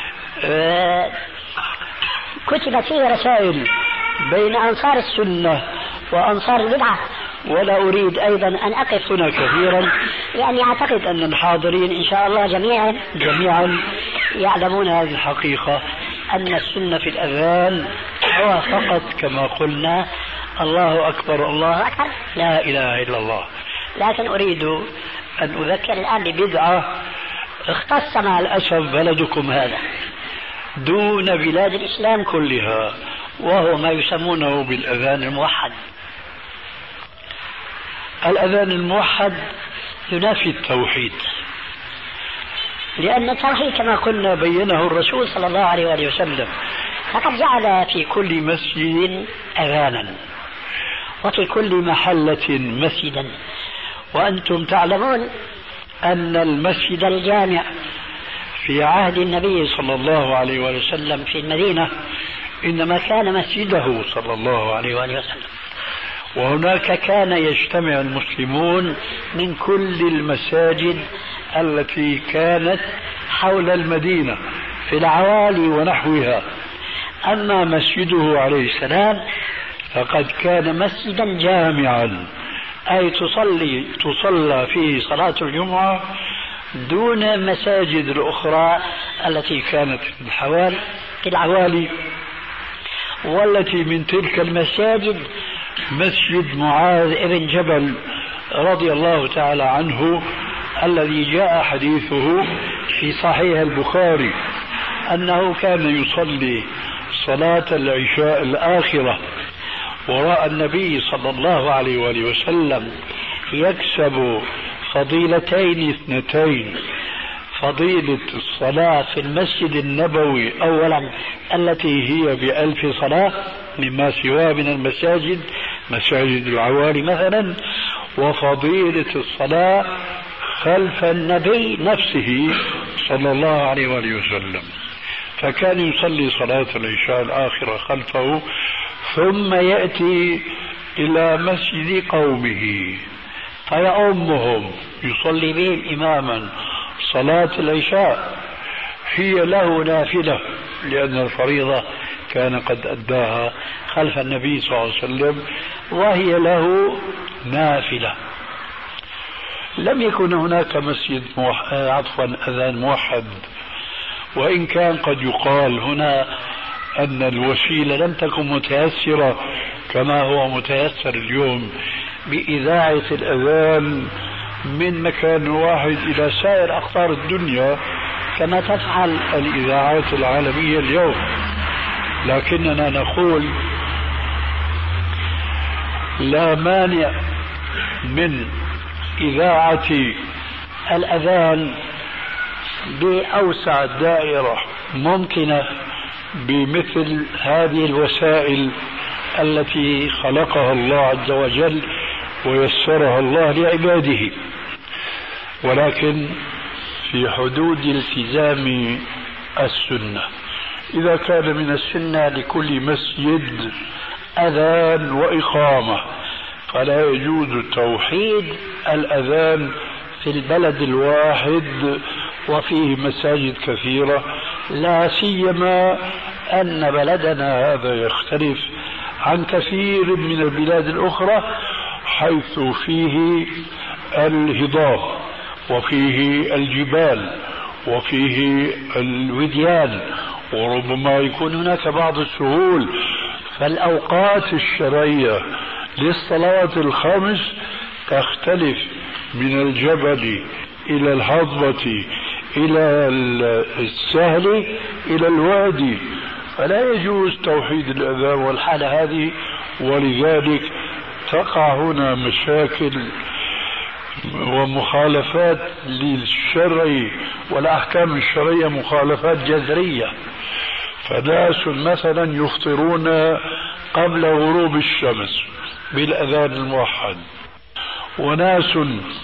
كتبت فيه رسائل بين أنصار السنة وأنصار البدعة، ولا أريد أيضا أن أقف هنا كثيرا، لأني أعتقد أن الحاضرين إن شاء الله جميعا يعلمون هذه الحقيقة، أن السنة في الأذان هو فقط كما قلنا الله أكبر الله أكبر لا إله إلا الله. لكن أريد أن أذكر الآن ببدعة اختص مع الأسف بلدكم هذا دون بلاد الإسلام كلها، وهو ما يسمونه بالأذان الموحد. الأذان الموحد ينافي التوحيد، لأن التوحيد كما قلنا بينه الرسول صلى الله عليه وآله وسلم، فقد جعل في كل مسجد أذانا وفي كل محلة مسجدا. وأنتم تعلمون أن المسجد الجامع في عهد النبي صلى الله عليه وآله وسلم في المدينة إنما كان مسجده صلى الله عليه وآله وسلم، وهناك كان يجتمع المسلمون من كل المساجد التي كانت حول المدينة في العوالي ونحوها. أما مسجده عليه السلام فقد كان مسجدا جامعا، أي تصلى فيه صلاة الجمعة دون المساجد الأخرى التي كانت في العوالي. والتي من تلك المساجد مسجد معاذ بن جبل رضي الله تعالى عنه، الذي جاء حديثه في صحيح البخاري أنه كان يصلي صلاة العشاء الآخرة وراء النبي صلى الله عليه وآله وسلم، يكسب فضيلتين اثنتين: فضيلة الصلاة في المسجد النبوي أولا التي هي ب1000 صلاة مما سواه من المساجد مساجد العوالي مثلا، وفضيلة الصلاة خلف النبي نفسه صلى الله عليه وآله وسلم. فكان يصلي صلاة العشاء الآخرة خلفه، ثم يأتي إلى مسجد قومه فيؤمهم يصلي بهم إماما صلاة العشاء، هي له نافلة لأن الفريضة كان قد أداها خلف النبي صلى الله عليه وسلم، وهي له نافلة. لم يكن هناك مسجد أذان موحد، وإن كان قد يقال هنا أن الوسيلة لم تكن متيسرة كما هو متيسر اليوم بإذاعة الأذان من مكان واحد إلى سائر أقطار الدنيا كما تفعل الإذاعات العالمية اليوم، لكننا نقول لا مانع من إذاعة الأذان بأوسع دائرة ممكنة بمثل هذه الوسائل التي خلقها الله عز وجل ويسرها الله لعباده، ولكن في حدود التزام السنة. إذا كان من السنة لكل مسجد أذان وإقامة، فلا يجوز توحيد الأذان في البلد الواحد وفيه مساجد كثيرة، لا سيما أن بلدنا هذا يختلف عن كثير من البلاد الأخرى، حيث فيه الهضاب وفيه الجبال وفيه الوديان، وربما يكون هناك بعض السهول، فالأوقات الشرعية للصلوات الخمس تختلف من الجبل إلى الهضبة إلى السهل إلى الوادي، فلا يجوز توحيد الأذان والحالة هذه. ولذلك تقع هنا مشاكل ومخالفات للشرع والأحكام الشرعية، مخالفات جذرية. فناس مثلا يفطرون قبل غروب الشمس بالأذان الموحد، وناس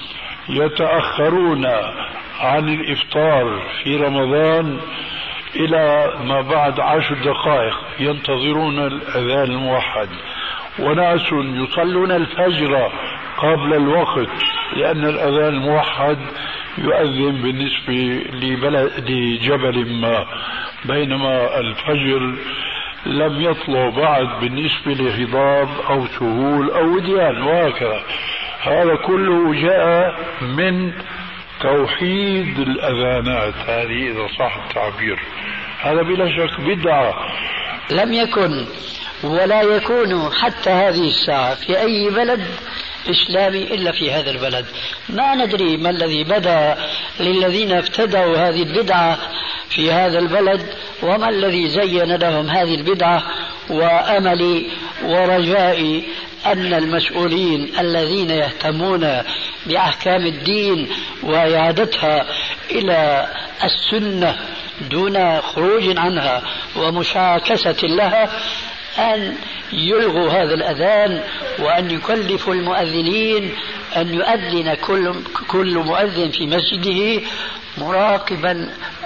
يتأخرون عن الإفطار في رمضان إلى ما بعد 10 دقائق ينتظرون الأذان الموحد، وناس يصلون الفجر قبل الوقت لأن الأذان الموحد يؤذن بالنسبة لجبل ما، بينما الفجر لم يطلع بعد بالنسبة لهضاب أو سهول أو وديان وهكذا. هذا كله جاء من توحيد الأذانات هذه إذا صح التعبير. هذا بلا شك بدعة لم يكن ولا يكون حتى هذه الساعة في أي بلد إسلامي إلا في هذا البلد. ما ندري ما الذي بدا للذين ابتدعوا هذه البدعة في هذا البلد، وما الذي زين لهم هذه البدعة. وأملي ورجائي أن المسؤولين الذين يهتمون بأحكام الدين وإعادتها إلى السنة دون خروج عنها ومشاكسة لها أن يلغوا هذا الأذان، وأن يكلفوا المؤذنين أن يؤذن كل مؤذن في مسجده مراقبا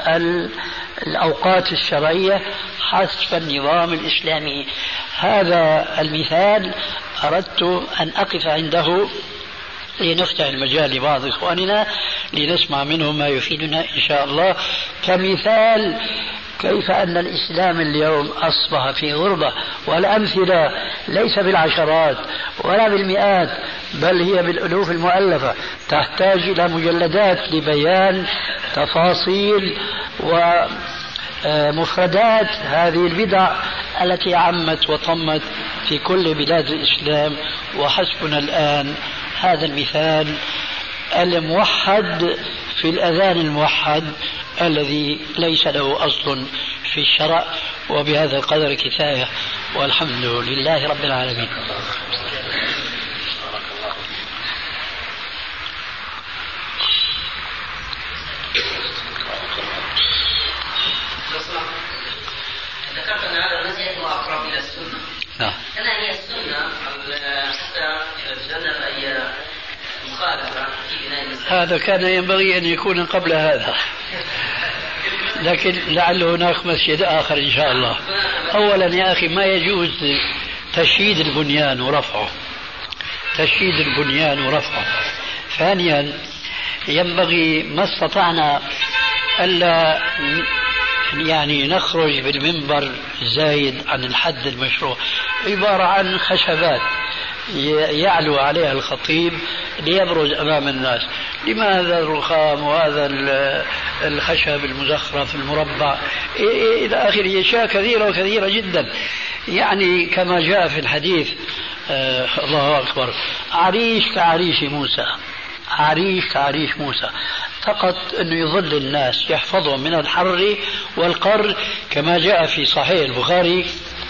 الأوقات الشرعية حسب النظام الإسلامي. هذا المثال أردت أن أقف عنده لنفتح المجال لبعض إخواننا لنسمع منهم ما يفيدنا إن شاء الله، كمثال كيف أن الإسلام اليوم أصبح في غربة. والأمثلة ليس بالعشرات ولا بالمئات، بل هي بالألوف المؤلفة، تحتاج إلى مجلدات لبيان تفاصيل ومفردات هذه البدع التي عمت وطمت في كل بلاد الإسلام. وحسبنا الآن هذا المثال الموحد في الأذان الموحد الذي ليس له أصل في الشرع. وبهذا القدر كفاية، والحمد لله رب العالمين. ذكرت أن هذا المسجد هو أقرب إلى السنة. كما هي السنة حتى تتجنب أي مخالفة في بناء المسجد. هذا كان ينبغي أن يكون قبل هذا، لكن لعل هناك مسجد آخر إن شاء الله. أولا يا أخي ما يجوز تشييد البنيان ورفعه، تشييد البنيان ورفعه. ثانيا ينبغي ما استطعنا ألا يعني نخرج بالمنبر زايد عن الحد المشروع، عبارة عن خشبات يعلو عليها الخطيب ليبرز أمام الناس. لماذا الرخام وهذا الخشب المزخرف المربع إلى آخره؟ أشياء كثيرة وكثيرة جدا. يعني كما جاء في الحديث الله أكبر، عريش كعريش موسى، عريش كعريش موسى، فقط أنه يظل الناس يحفظهم من الحر والقر، كما جاء في صحيح البخاري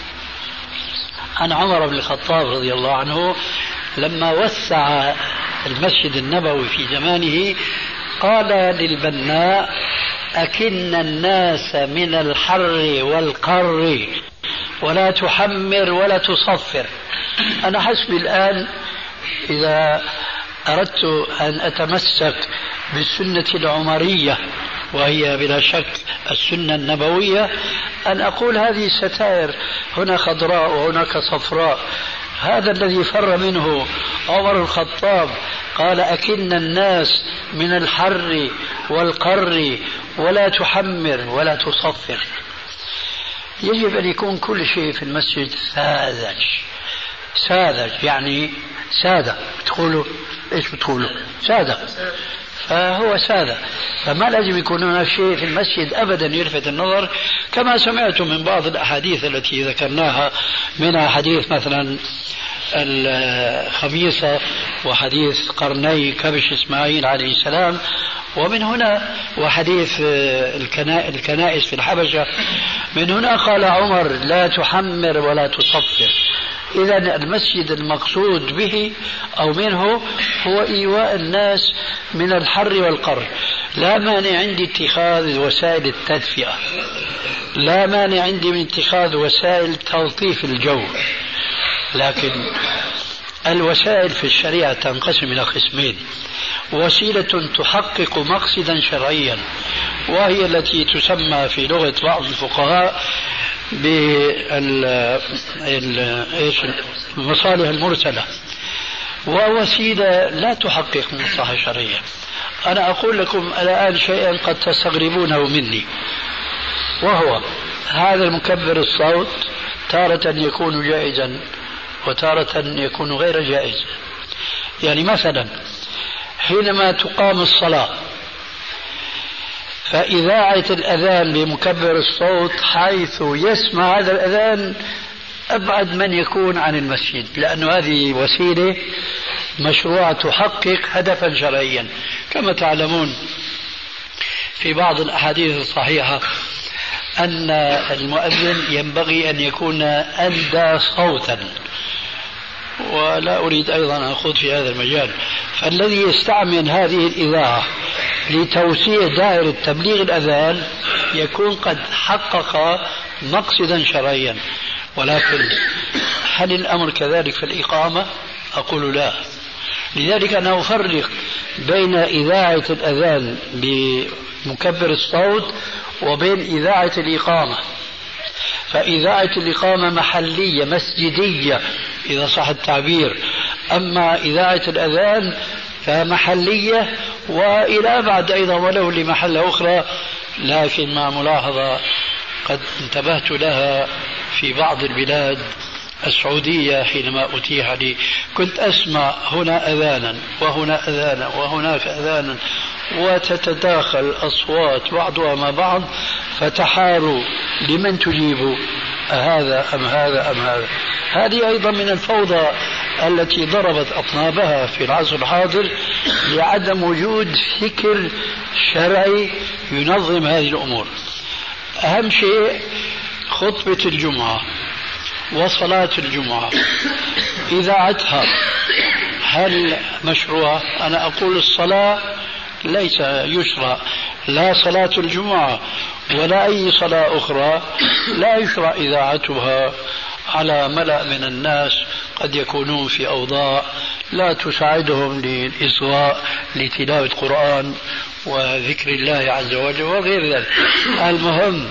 عن عمر بن الخطاب رضي الله عنه لما وسع المسجد النبوي في زمانه قال للبناء: أكن الناس من الحر والقر ولا تحمر ولا تصفر. أنا حسبي الآن إذا أردت أن أتمسك بالسنة العمرية وهي بلا شك السنة النبوية أن أقول هذه ستائر هنا خضراء وهناك صفراء. هذا الذي فر منه عمر الخطاب، قال: أكن الناس من الحر والقر ولا تحمر ولا تصفر. يجب أن يكون كل شيء في المسجد ساذج، ساذج يعني سادة. بتقولوا إيش بتقولوا؟ سادة. فهو سادة، فما لازم يكون هناك شيء في المسجد أبدا يلفت النظر، كما سمعتم من بعض الأحاديث التي ذكرناها، منها حديث مثلا الخميصة وحديث قرني كبش إسماعيل عليه السلام، ومن هنا وحديث الكنائس في الحبشة. من هنا قال عمر لا تحمر ولا تصفر. إذا المسجد المقصود به أو منه هو إيواء الناس من الحر والقر. لا مانع عندي اتخاذ وسائل التدفئة، لا مانع عندي من اتخاذ وسائل تلطيف الجو، لكن الوسائل في الشريعة تنقسم إلى قسمين: وسيلة تحقق مقصدا شرعيا، وهي التي تسمى في لغة بعض الفقهاء بالمصالح المرسلة، ووسيلة لا تحقق مصلحة شرعية. أنا أقول لكم الآن شيئا قد تستغربونه مني، وهو هذا المكبر الصوت تارة يكون جائزا وتارة يكون غير جائز. يعني مثلا حينما تقام الصلاة فإذاعة الأذان بمكبر الصوت حيث يسمع هذا الأذان أبعد من يكون عن المسجد، لأن هذه وسيلة مشروعة تحقق هدفا شرعيا. كما تعلمون في بعض الأحاديث الصحيحة أن المؤذن ينبغي أن يكون أندى صوتا، ولا أريد أيضا أن أخوض في هذا المجال. فالذي يستعمل هذه الإذاعة لتوسيع دائرة تبليغ الأذان يكون قد حقق مقصدا شرعيا. ولكن هل الأمر كذلك في الإقامة؟ أقول لا. لذلك أنا أفرق بين إذاعة الأذان بمكبر الصوت وبين إذاعة الإقامة. فإذاعة الإقامة محلية مسجدية إذا صح التعبير، أما إذاعة الأذان فمحلية وإلى أبعد أيضا ولو لمحلة أخرى، لكن مع ملاحظة قد انتبهت لها في بعض البلاد السعودية حينما أتيح لي، كنت أسمع هنا أذانا وهنا أذانا وهناك أذانا، وتتداخل الأصوات بعضها مع بعض، فتحاروا لمن تجيب، هذا أم هذا أم هذا. هذه أيضا من الفوضى التي ضربت أطنابها في العصر الحاضر لعدم وجود فكر شرعي ينظم هذه الأمور. أهم شيء خطبة الجمعة وصلاة الجمعة إذاعتها هل مشروع؟ أنا أقول الصلاة ليس يشرع، لا صلاة الجمعة ولا أي صلاة أخرى لا يشرع إذاعتها على ملأ من الناس قد يكونون في أوضاع لا تساعدهم للإصغاء لتلاوة القرآن وذكر الله عز وجل وغير ذلك. المهم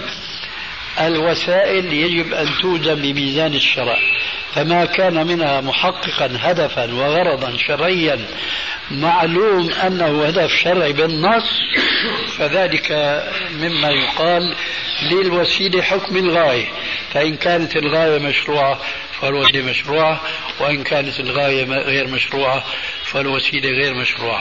الوسائل يجب أن توزن بميزان الشرع، فما كان منها محققا هدفا وغرضا شرعيا معلوم أنه هدف شرعي بالنص فذلك مما يقال للوسيلة حكم الغاية، فإن كانت الغاية مشروعة فالوسيلة مشروعة، وإن كانت الغاية غير مشروعة فالوسيلة غير مشروعة.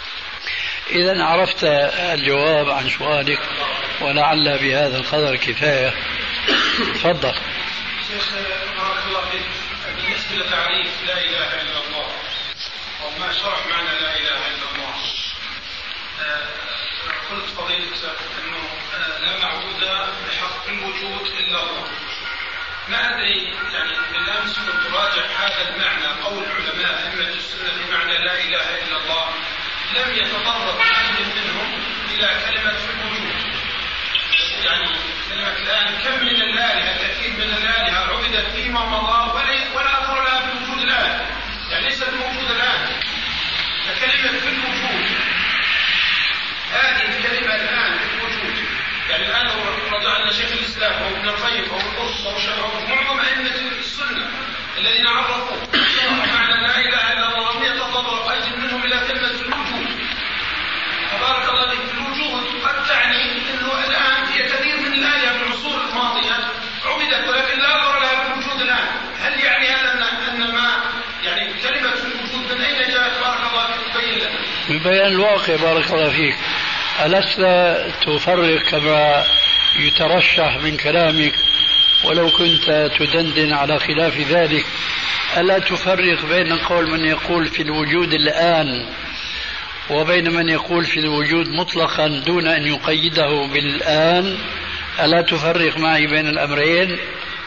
إذا عرفت الجواب عن سؤالك ولعل بهذا القدر كفاية. تفضل. شيخ بارك الله فيك، بالنسبة لتعريف لا إله إلا الله وما شرح معنى لا إله إلا الله، قلت فضيلة أنه لا معبود بحق الوجود إلا الله. ما أدري يعني بالأمس كنت راجع هذا المعنى، قول علماء أئمة السنة في معنى لا إله إلا الله لم يتطرق أحد منهم إلى كلمة في الوجود. يعني كلمة الآن كم من الآلهة، كثير من الآلهة عبدت فيما مضى ولا أثر لها في الوجود الآن، يعني ليست موجودة الآن. فكلمة في الوجود هذه الكلمة الآن في الوجود، يعني الآن لو رجعنا شيخ الإسلام أو ابن القيم أو القرطبي أو معظم أئمة السنة الذين عرفوا معنى لا إله إلا الله لم يتطرق أحد منهم إلى كلمة في الوجود. تبارك الله فيك، في الوجود قد تعني أنه الآن في كثير من الآلهة في العصور الماضية عبدت ولكن لا أثر لها في الوجود الآن. هل يعني هذا أن ما يعني كلمة في الوجود من أين جاءت؟ بارك الله فيك، تبين لنا. ببيان الواقع بارك الله فيك. ألست تفرق كما يترشح من كلامك ولو كنت تدندن على خلاف ذلك؟ ألا تفرق بين قول من يقول في الوجود الآن وبين من يقول في الوجود مطلقا دون أن يقيده بالآن؟ ألا تفرق معي بين الأمرين؟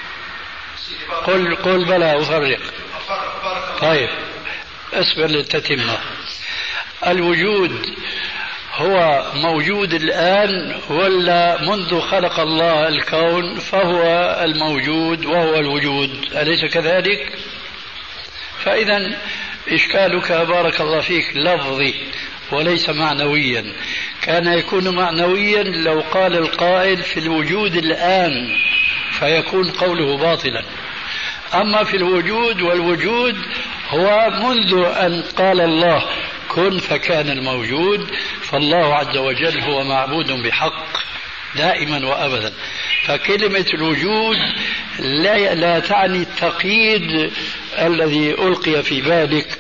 قل بلى أفرق. طيب اصبر للتتمة. الوجود هو موجود الآن ولا منذ خلق الله الكون فهو الموجود وهو الوجود؟ أليس كذلك؟ فإذا إشكالك بارك الله فيك لفظي وليس معنويا. كان يكون معنويا لو قال القائل في الوجود الآن فيكون قوله باطلا. أما في الوجود، والوجود هو منذ أن قال الله كن فكان الموجود، فالله عز وجل هو معبود بحق دائما وأبدا. فكلمة الوجود لا تعني التقييد الذي ألقي في بالك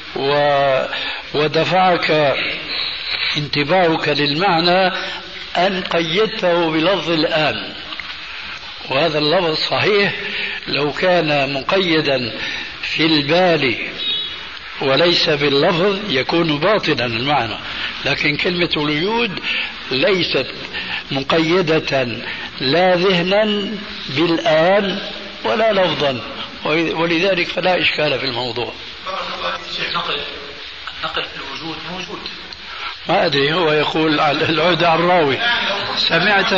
ودفعك انتباهك للمعنى أن قيدته بلفظ الآن. وهذا اللفظ صحيح لو كان مقيدا في البال وليس باللفظ يكون باطلا المعنى، لكن كلمة الوجود ليست مقيدة لا ذهنا بالآن ولا لفظا، ولذلك فلا إشكال في الموضوع. النقل في الوجود موجود. ما أدري، هو يقول العود على الراوي. سمعت؟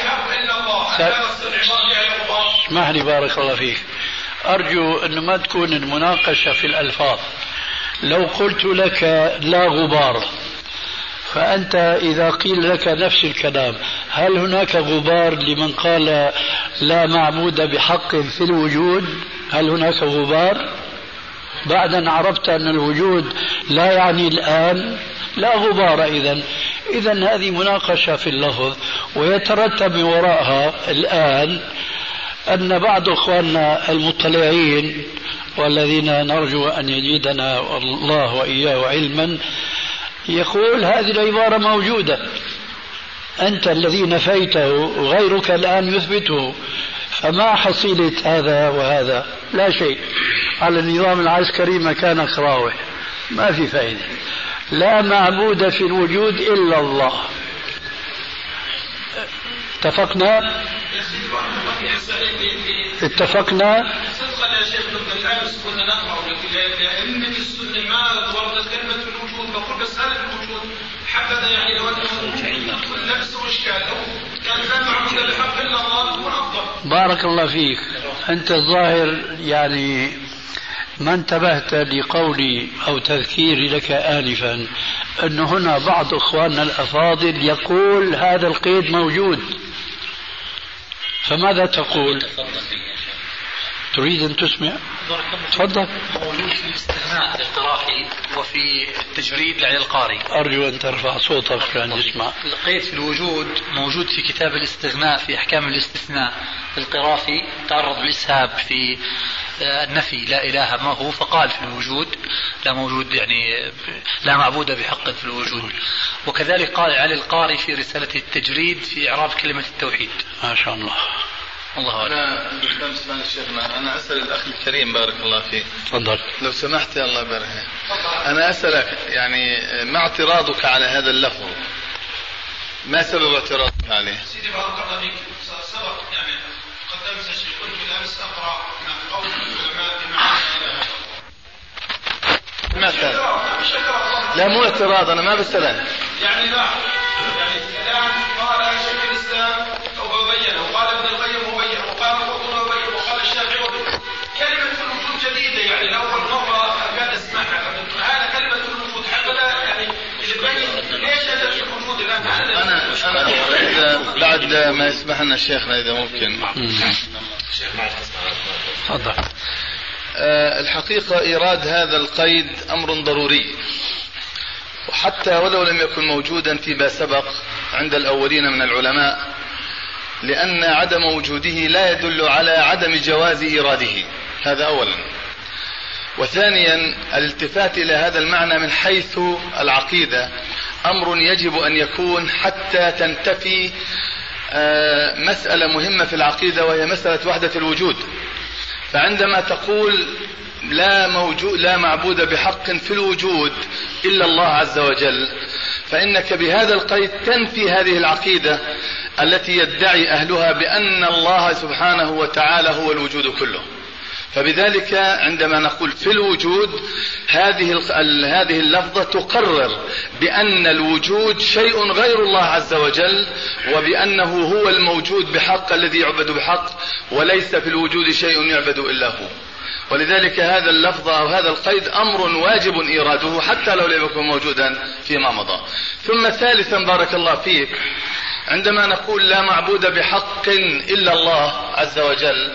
اسمح لي بارك الله فيك، أرجو أن ما تكون المناقشة في الألفاظ. لو قلت لك لا غبار، فأنت إذا قيل لك نفس الكلام هل هناك غبار لمن قال لا معبود بحق في الوجود؟ هل هناك غبار بعد أن عرفت أن الوجود لا يعني الآن؟ لا غبار. إذن هذه مناقشة في اللفظ، ويترتب من وراءها الآن أن بعض أخواننا المطلعين والذين نرجو أن يزيدنا الله وإياه علما يقول هذه العبارة موجودة، أنت الذي نفيته وغيرك الآن يثبته، فما حصيلة هذا وهذا؟ لا شيء. على النظام العسكري مكان أخراوه، ما في فائدة. لا معبود في الوجود إلا الله. اتفقنا؟ اتفقنا؟ صدقا يا شيخ بالامس كنا نقرا لأئمة السنة ما وردت كلمة الوجود، فقل بس هذا الوجود حبذا يعني لو أنه نفس وإشكال أو كان لا معبود بحق إلا الله هو أفضل. بارك الله فيك. أنت الظاهر يعني ما انتبهت لقولي أو تذكيري لك آنفا أن هنا بعض إخواننا الأفاضل يقول هذا القيد موجود، فماذا تقول؟ تريد أن تسمع؟ تفضل. موجود في الاستثناء القراءي وفي التجريد على القارئ. أرجو أن ترفع صوتك عشان نسمع. القيد في الوجود موجود في كتاب الاستغناء في أحكام الاستثناء القرافي، تعرض للإسهاب في النفي لا إله ما هو، فقال في الوجود لا موجود يعني لا معبود بحق في الوجود. وكذلك قال علي القاري في رسالة التجريد في إعراب كلمة التوحيد. ما شاء الله. الله أنا أنا أسأل الأخ الكريم بارك الله فيك. تفضل. لو سمحت يا الله يبارك فيك. أنا أسألك يعني ما اعتراضك على هذا اللفظ؟ ما سبب اعتراضك عليه؟ سيدي بارك الله فيك، سبق يعني قدمت شيء كنت بالأمس أقرأ من قول العلماء بمعنى مثلا. لا مو اعتراض، أنا ما بسألك. يعني لا يعني الآن قال شيخ الإسلام أو بين، وقال ابن القيم مبين، وقال القرطبي مبين، وقال الشافعي مبين. كلمة الوجود جديدة يعني لأول مرة كان اسمعها. هذا كلمة الوجود حبذا يعني يبين ليش هذا الوجود الآن. أنا بعد ما يسمح لنا شيخنا إذا ممكن. تفضل. الحقيقة إيراد هذا القيد أمر ضروري، وحتى ولو لم يكن موجودا فيما سبق عند الأولين من العلماء، لأن عدم وجوده لا يدل على عدم جواز إيراده، هذا أولا. وثانيا الالتفات إلى هذا المعنى من حيث العقيدة أمر يجب أن يكون حتى تنتفي مسألة مهمة في العقيدة، وهي مسألة وحدة الوجود. فعندما تقول لا معبود بحق في الوجود إلا الله عز وجل، فإنك بهذا القيد تنفي هذه العقيدة التي يدعي أهلها بأن الله سبحانه وتعالى هو الوجود كله. فبذلك عندما نقول في الوجود، هذه اللفظة تقرر بأن الوجود شيء غير الله عز وجل، وبأنه هو الموجود بحق الذي يعبد بحق، وليس في الوجود شيء يعبد إلا هو. ولذلك هذا اللفظ أو هذا القيد أمر واجب إيراده حتى لو لم يكن موجودا فيما مضى. ثم ثالثا بارك الله فيك، عندما نقول لا معبود بحق إلا الله عز وجل،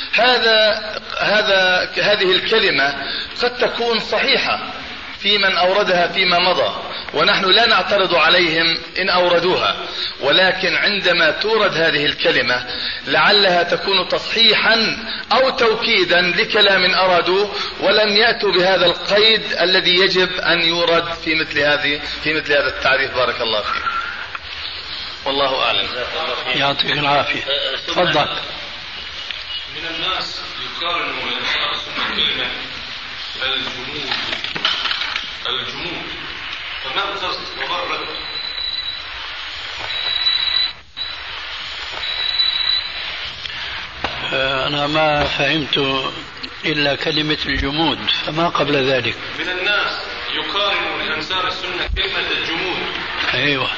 هذه الكلمة قد تكون صحيحة في من أوردها فيما مضى، ونحن لا نعترض عليهم إن أوردوها، ولكن عندما تورد هذه الكلمة لعلها تكون تصحيحا أو توكيدا لكلام أرادوه ولم يأتوا بهذا القيد الذي يجب أن يورد في مثل هذا التعريف. بارك الله فيك، والله أعلم. يعطيك العافية. تفضل. من الناس يقارن كلمة الجمود، فما القصد وما الرد؟ أنا ما فهمت إلا كلمة الجمود، فما قبل ذلك. من الناس يقارن أنصار السنة كلمة الجمود. أيوة،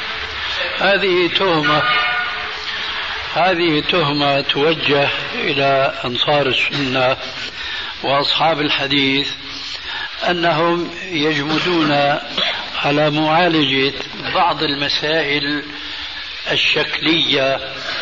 هذه تهمة توجه إلى أنصار السنة وأصحاب الحديث أنهم يجمدون على معالجة بعض المسائل الشكلية،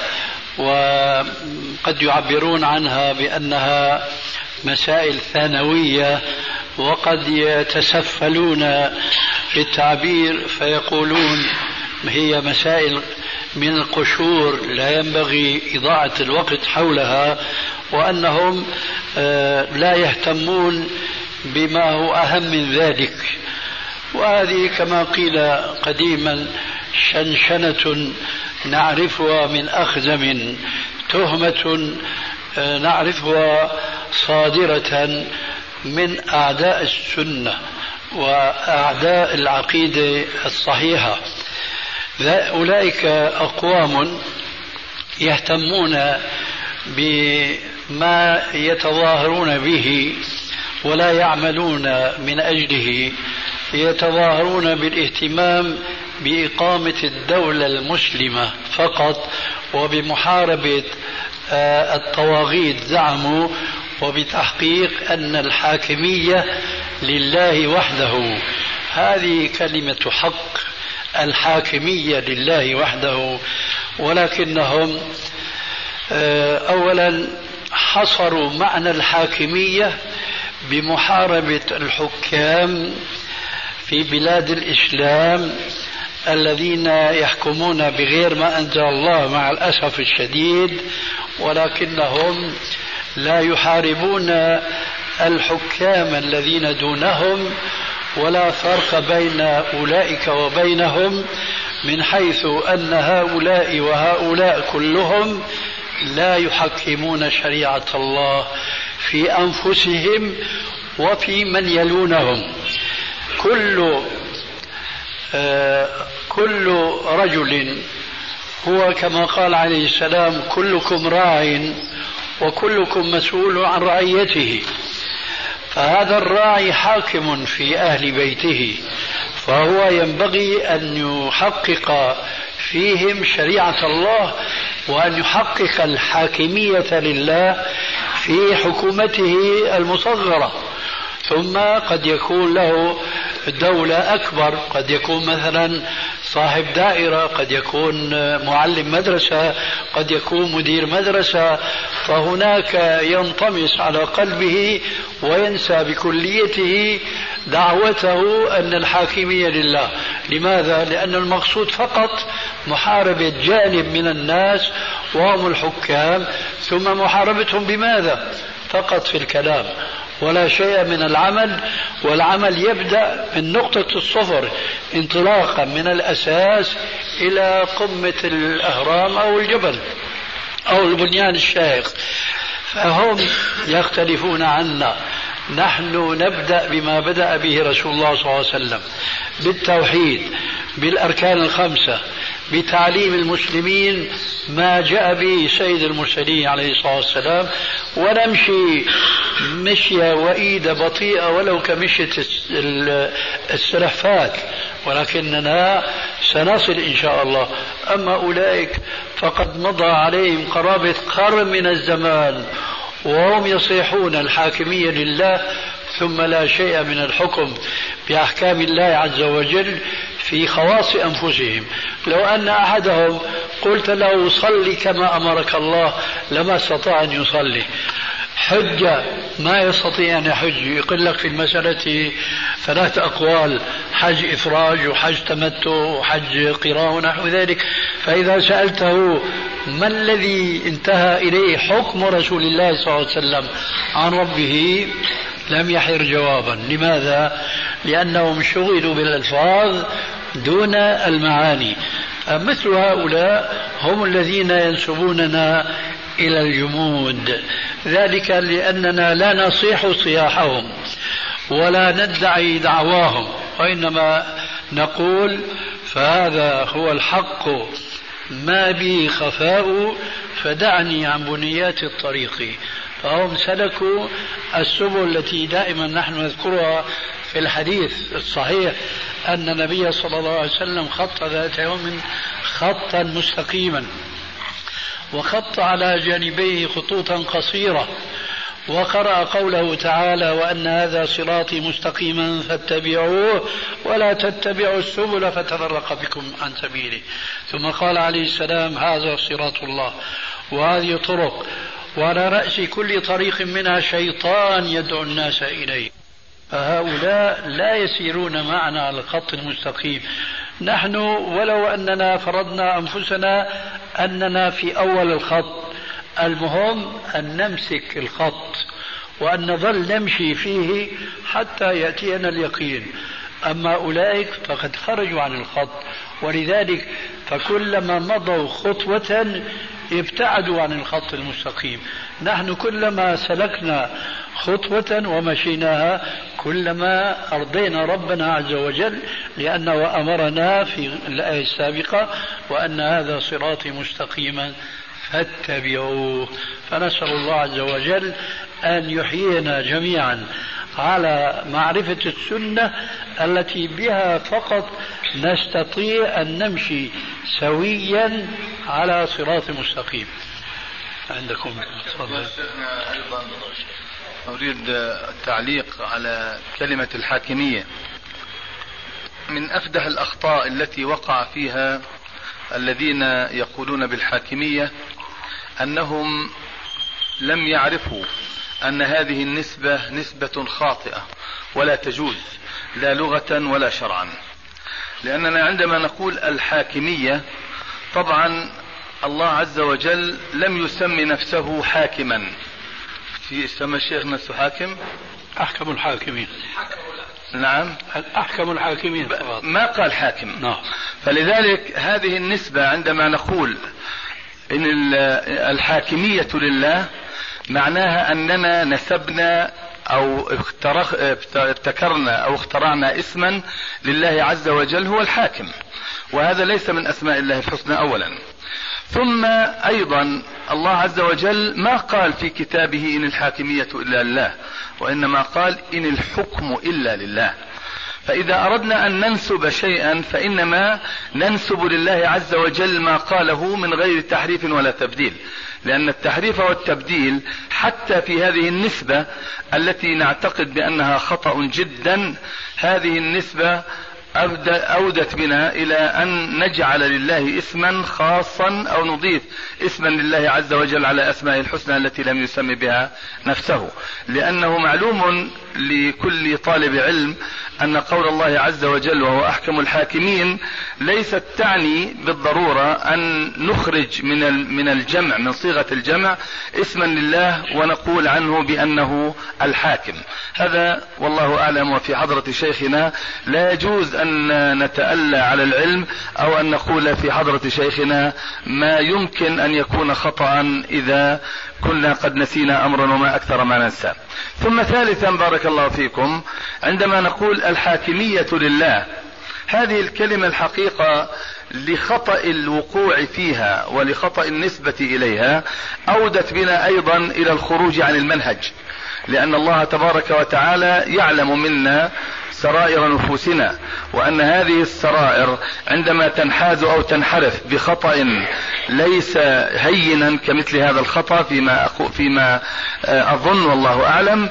وقد يعبرون عنها بأنها مسائل ثانوية، وقد يتسفلون في التعبير فيقولون هي مسائل من القشور لا ينبغي إضاعة الوقت حولها، وأنهم لا يهتمون بما هو أهم من ذلك. وهذه كما قيل قديما شنشنة نعرفها من أخزم، تهمة نعرفها صادرة من أعداء السنة وأعداء العقيدة الصحيحة. أولئك أقوام يهتمون بما يتظاهرون به ولا يعملون من أجله، يتظاهرون بالاهتمام بإقامة الدولة المسلمة فقط وبمحاربة الطواغيت زعموا، وبتحقيق أن الحاكمية لله وحده. هذه كلمة حق، الحاكمية لله وحده، ولكنهم أولا حصروا معنى الحاكمية بمحاربة الحكام في بلاد الإسلام الذين يحكمون بغير ما أنزل الله مع الأسف الشديد، ولكنهم لا يحاربون الحكام الذين دونهم، ولا فرق بين أولئك وبينهم، من حيث أن هؤلاء وهؤلاء كلهم لا يحكمون شريعة الله في أنفسهم وفي من يلونهم. كل رجل هو كما قال عليه السلام كلكم راع وكلكم مسؤول عن رعيته، فهذا الراعي حاكم في أهل بيته، فهو ينبغي أن يحقق فيهم شريعة الله، وأن يحقق الحاكمية لله في حكومته المصغرة. ثم قد يكون له دولة أكبر، قد يكون مثلا صاحب دائرة، قد يكون معلم مدرسة، قد يكون مدير مدرسة، فهناك ينطمس على قلبه وينسى بكليته دعوته أن الحاكمية لله. لماذا؟ لأن المقصود فقط محاربة جانب من الناس وهم الحكام، ثم محاربتهم بماذا؟ فقط في الكلام، ولا شيء من العمل، والعمل يبدأ من نقطة الصفر انطلاقا من الأساس إلى قمة الأهرام أو الجبل أو البنيان الشاهق. فهم يختلفون عنا. نحن نبدأ بما بدأ به رسول الله صلى الله عليه وسلم، بالتوحيد، بالأركان الخمسة، بتعليم المسلمين ما جاء به سيد المرسلين عليه الصلاة والسلام، ونمشي مشية وإيدة بطيئة ولو كمشية السلحفاة، ولكننا سنصل إن شاء الله. أما أولئك فقد مضى عليهم قرابة قرن من الزمان وهم يصيحون الحاكمية لله، ثم لا شيء من الحكم بأحكام الله عز وجل في خواص أنفسهم. لو أن أحدهم قلت له صلي كما أمرك الله لما استطاع أن يصلي، حجة ما يستطيع أن يحج، يقول لك في المسألة 3 أقوال: حج إفراج وحج تمتع وحج قران ونحو ذلك. فإذا سألته ما الذي انتهى إليه حكم رسول الله صلى الله عليه وسلم عن ربه لم يحر جوابا. لماذا؟ لأنهم شغلوا بالألفاظ دون المعاني. مثل هؤلاء هم الذين ينسبوننا إلى الجمود، ذلك لأننا لا نصيح صياحهم ولا ندعي دعواهم، وإنما نقول فهذا هو الحق ما به خفاء فدعني عن بنيات الطريق. فهم سلكوا السبل التي دائما نحن نذكرها في الحديث الصحيح أن النبي صلى الله عليه وسلم خط ذات يوم خطا مستقيما، وخط على جانبيه خطوطا قصيرة، وقرأ قوله تعالى: وأن هذا صراطي مستقيما فاتبعوه ولا تتبعوا السبل فتفرق بكم عن سبيله. ثم قال عليه السلام: هذا صراط الله، وهذه طرق، وعلى رأس كل طريق منها شيطان يدعو الناس إليه. فهؤلاء لا يسيرون معنا على الخط المستقيم. نحن ولو أننا فرضنا أنفسنا أننا في أول الخط، المهم أن نمسك الخط وأن نظل نمشي فيه حتى يأتينا اليقين. أما أولئك فقد خرجوا عن الخط، ولذلك فكلما مضوا خطوة ابتعدوا عن الخط المستقيم. نحن كلما سلكنا خطوة ومشيناها كلما أرضينا ربنا عز وجل، لأنه أمرنا في الآية السابقة: وأن هذا صراطي مستقيما فاتبعوه. فنسأل الله عز وجل أن يحيينا جميعا على معرفة السنة التي بها فقط نستطيع أن نمشي سويا على صراط مستقيم. عندكم أيضا أريد التعليق على كلمة الحاكمية. من أفدح الأخطاء التي وقع فيها الذين يقولون بالحاكمية أنهم لم يعرفوا أن هذه النسبة نسبة خاطئة ولا تجوز لا لغة ولا شرعا. لأننا عندما نقول الحاكمية، طبعا الله عز وجل لم يسمي نفسه حاكما. في سمى الشيخ نفسه حاكم؟ أحكم الحاكمين. نعم، أحكم الحاكمين ما قال حاكم. نعم. فلذلك هذه النسبة عندما نقول إن الحاكمية لله معناها أننا نسبنا أو ابتكرنا أو اخترعنا اسما لله عز وجل هو الحاكم، وهذا ليس من أسماء الله الحسنى أولا. ثم أيضا الله عز وجل ما قال في كتابه إن الحاكمية إلا لله، وإنما قال إن الحكم إلا لله. فإذا أردنا أن ننسب شيئا فإنما ننسب لله عز وجل ما قاله من غير تحريف ولا تبديل، لأن التحريف والتبديل حتى في هذه النسبة التي نعتقد بأنها خطأ جدا، هذه النسبة أودت بنا إلى أن نجعل لله اسما خاصا أو نضيف اسما لله عز وجل على أسماء الحسنى التي لم يسمي بها نفسه، لأنه معلوم لكل طالب علم أن قول الله عز وجل وهو أحكم الحاكمين ليست تعني بالضرورة أن نخرج من الجمع، من صيغة الجمع، اسما لله ونقول عنه بأنه الحاكم. هذا والله أعلم. وفي حضرة شيخنا لا يجوز أن نتألى على العلم أو أن نقول في حضرة شيخنا ما يمكن أن يكون خطأ إذا كنا قد نسينا أمرا وما أكثر ما ننسى. ثم ثالثا بارك الله فيكم، عندما نقول الحاكمية لله، هذه الكلمة الحقيقة لخطأ الوقوع فيها ولخطأ النسبة إليها أودت بنا أيضا إلى الخروج عن المنهج، لأن الله تبارك وتعالى يعلم منا سرائر نفوسنا، وأن هذه السرائر عندما تنحاز أو تنحرف بخطأ ليس هينا كمثل هذا الخطأ، فيما أظن والله أعلم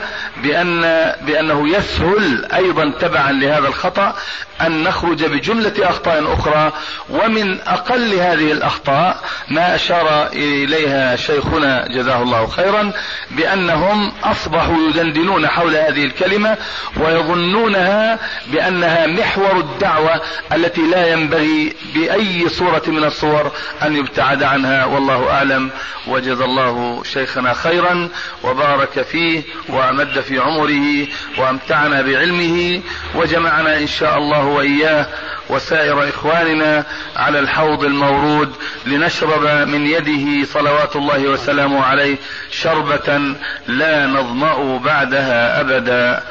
بأنه يسهل أيضا تبعا لهذا الخطأ أن نخرج بجملة أخطاء أخرى. ومن أقل هذه الأخطاء ما أشار إليها شيخنا جزاه الله خيرا، بأنهم أصبحوا يدندنون حول هذه الكلمة ويظنونها بأنها محور الدعوة التي لا ينبغي بأي صورة من الصور أن يبتعد عنها، والله أعلم. وجزا الله شيخنا خيرا وبارك فيه وأمد في عمره وأمتعنا بعلمه وجمعنا إن شاء الله وإياه وسائر إخواننا على الحوض المورود لنشرب من يده صلوات الله وسلامه عليه شربة لا نظمأ بعدها أبدا.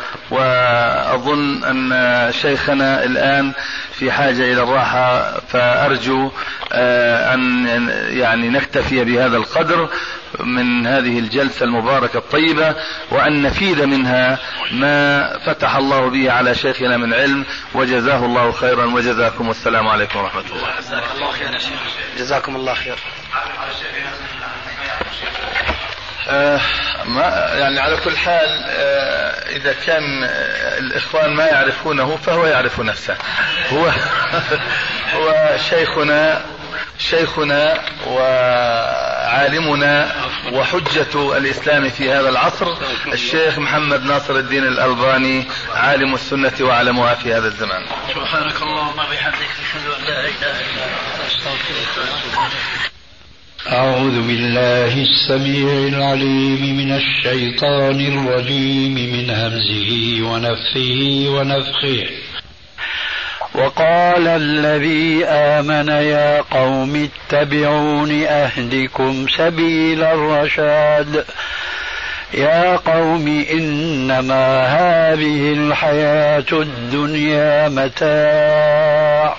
وأظن أن شيخنا الآن في حاجة إلى الراحة، فأرجو أن يعني نكتفي بهذا القدر من هذه الجلسة المباركة الطيبة، وأن نفيد منها ما فتح الله به على شيخنا من علم، وجزاه الله خيرا وجزاكم. والسلام عليكم ورحمة الله. جزاكم الله خير. يعني على كل حال إذا كان الإخوان ما يعرفونه فهو يعرف نفسه. هو شيخنا وعالمنا وحجة الإسلام في هذا العصر، الشيخ محمد ناصر الدين الألباني، عالم السنة وعلمها في هذا الزمان. سبحانك اللهم وبحمدك، أشهد أن لا إله إلا أنت، أستغفرك. أعوذ بالله السميع العليم من الشيطان الرجيم من همزه ونفخه ونفخه. وقال الذي آمن يا قوم اتبعون أهدكم سبيل الرشاد. يا قوم إنما هذه الحياة الدنيا متاع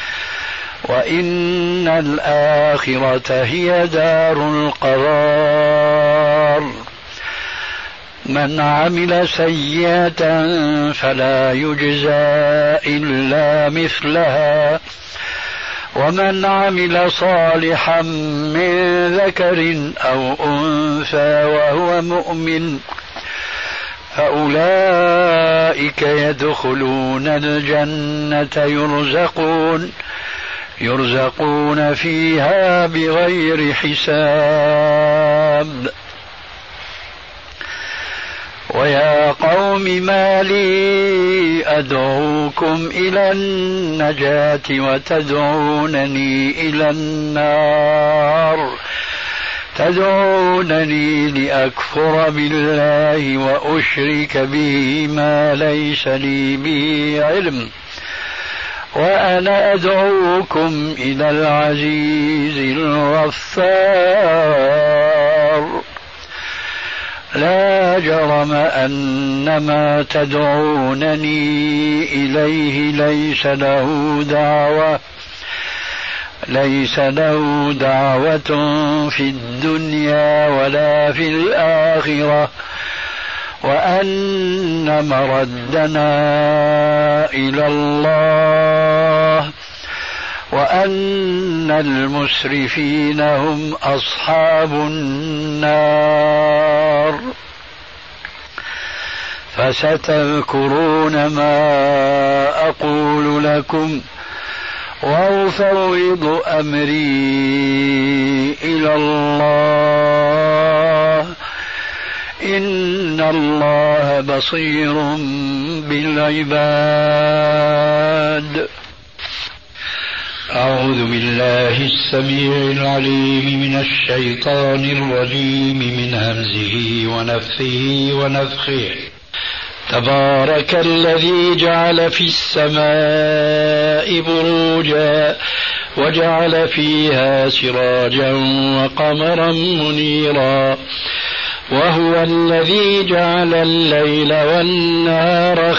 وإن الآخرة هي دار القرار. من عمل سيئة فلا يجزى إلا مثلها ومن عمل صالحا من ذكر أو أنثى وهو مؤمن فأولئك يدخلون الجنة يرزقون فيها بغير حساب. ويا قوم ما لي أدعوكم إلى النجاة وتدعونني إلى النار، تدعونني لأكفر بالله وأشرك به ما ليس لي به علم، وأنا أدعوكم إلى العزيز الغفار. لا جرم أن ما تدعونني إليه ليس له دعوة في الدنيا ولا في الآخرة، وأن مردنا إلى الله، وأن المسرفين هم أصحاب النار. فستذكرون ما أقول لكم وأفوض أمري إلى الله إن الله بصير بالعباد. أعوذ بالله السميع العليم من الشيطان الرجيم من همزه ونفثه ونفخه. تبارك الذي جعل في السماء بروجا وجعل فيها سراجا وقمرا منيرا وهو الذي جعل الليل والنهار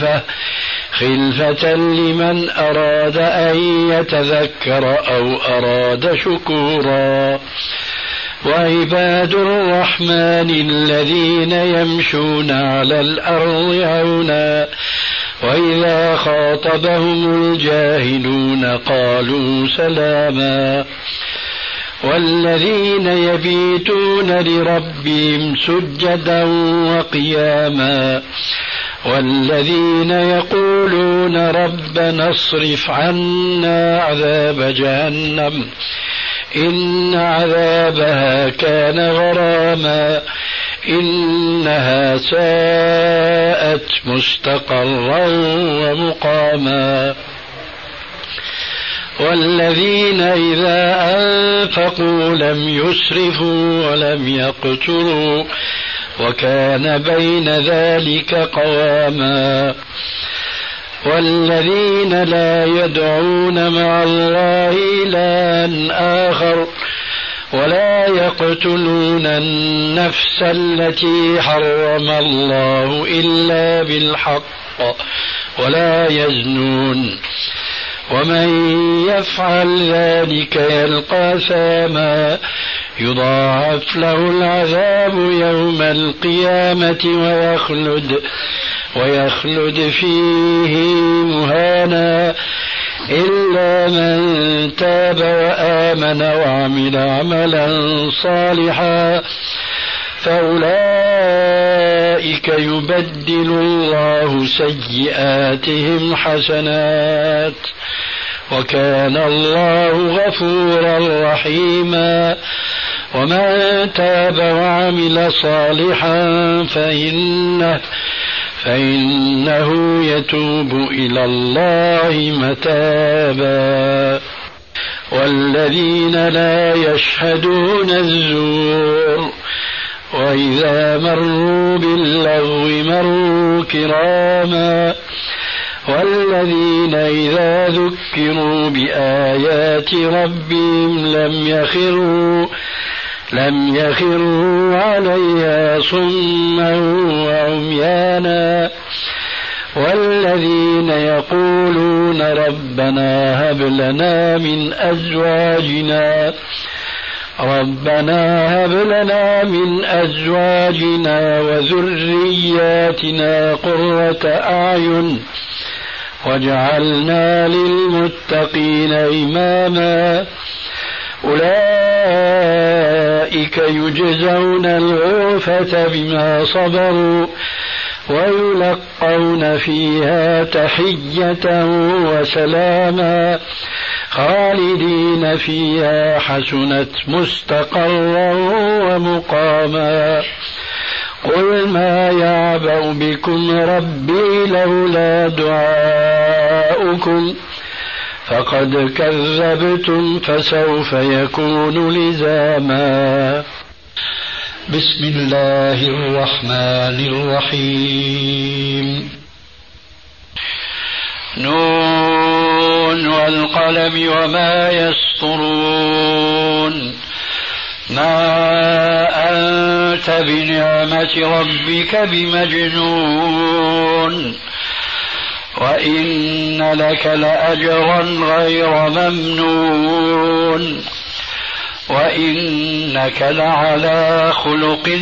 خلفة لمن أراد أن يتذكر أو أراد شكورا. وعباد الرحمن الذين يمشون على الأرض هونا وإذا خاطبهم الجاهلون قالوا سلاما. والذين يبيتون لربهم سجدا وقياما والذين يقولون ربنا اصرف عنا عذاب جهنم إن عذابها كان غراما إنها ساءت مستقرا ومقاما. والذين إذا أنفقوا لم يسرفوا ولم يقتروا وكان بين ذلك قواما. والذين لا يدعون مع الله إلها آخر ولا يقتلون النفس التي حرم الله إلا بالحق ولا يزنون ومن يفعل ذلك يلقى أثاما يضاعف له العذاب يوم القيامة ويخلد فيه مهانا إلا من تاب وآمن وعمل عملا صالحا فأولئك يبدل الله سيئاتهم حسنات وكان الله غفورا رحيما. ومن تاب وعمل صالحا فإنه يتوب إلى الله متابا. والذين لا يشهدون الزور وإذا مروا باللغو مروا كراما. والذين إذا ذكروا بآيات ربهم لم يخروا عليها صما وعميانا. والذين يقولون ربنا هب لنا من أزواجنا وذرياتنا قرة أعين واجعلنا للمتقين إماما. أولئك يجزون الغرفة بما صبروا ويلقون فيها تحية وسلاما خالدين فيها حسنت مستقرا ومقاما. قل ما يعبأ بكم ربي لولا دعاؤكم فقد كذبتم فسوف يكون لزاما. بسم الله الرحمن الرحيم. نون والقلم وما يسطرون. ما أنت بنعمة ربك بمجنون وإن لك لأجرا غير ممنون وإنك لعلى خلق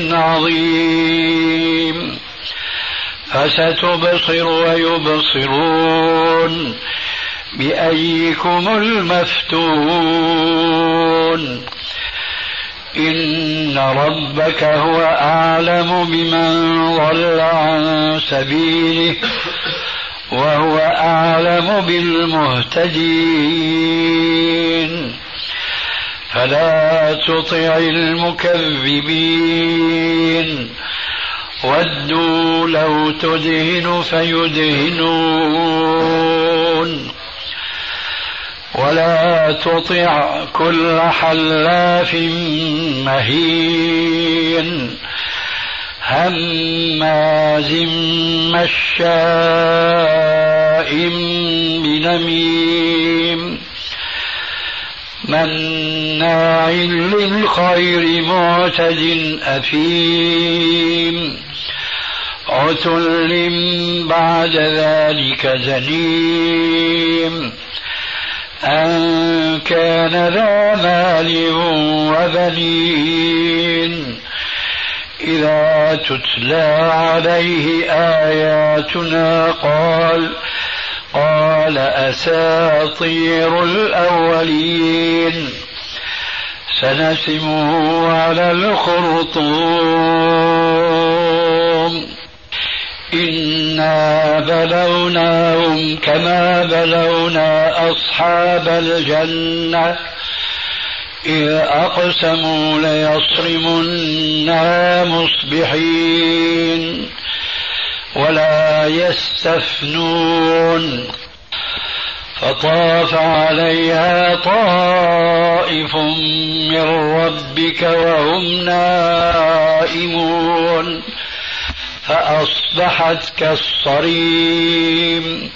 عظيم. فستبصر ويبصرون بأيكم المفتون. إن ربك هو أعلم بمن ضل عن سبيله وهو أعلم بالمهتدين فلا تطع المكذبين ودوا لو تدهن فيدهنون ولا تطع كل حلاف مهين هماز مشاء بنميم مناع للخير معتد أثيم عتل بعد ذلك زنيم أن كان ذا مال وبنين إذا تتلى عليه آياتنا قال أساطير الأولين سنسمه على الخرطوم إنا بلوناهم كما بلونا أصحاب الجنة إذ أقسموا ليصرمنها مصبحين ولا يستثنون فطاف عليها طائف من ربك وهم نائمون فأصبحت كالصريم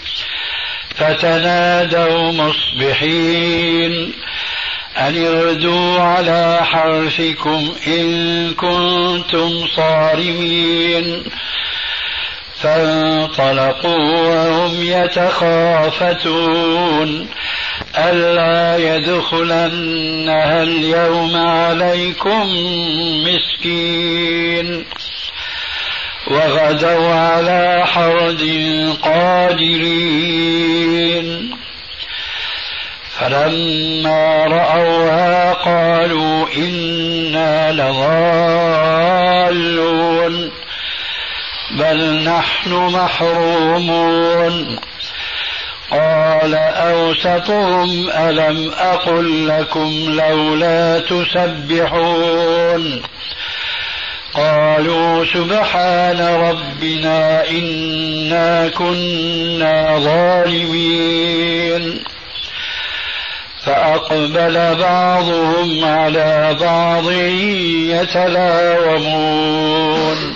فتنادوا مصبحين أن اغدوا على حرثكم إن كنتم صارمين فانطلقوا وهم يتخافتون ألا يدخلنها اليوم عليكم مسكين وغدوا على حرد قادرين فلما رأوها قالوا إنا لضالون بل نحن محرومون قال أوسطهم ألم أقل لكم لولا تسبحون قالوا سبحان ربنا إنا كنا ظالمين فأقبل بعضهم على بعض يتلاومون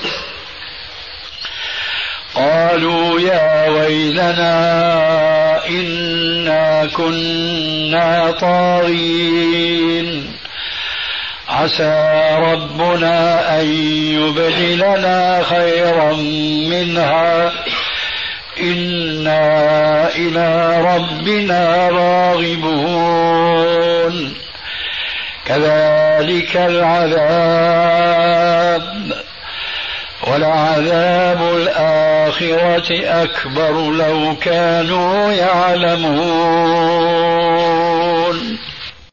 قالوا يا ويلنا إنا كنا طاغين عسى ربنا أن يبدلنا خيرا منها إنا إلى ربنا راغبون كذلك العذاب ولعذاب الآخرة أكبر لو كانوا يعلمون.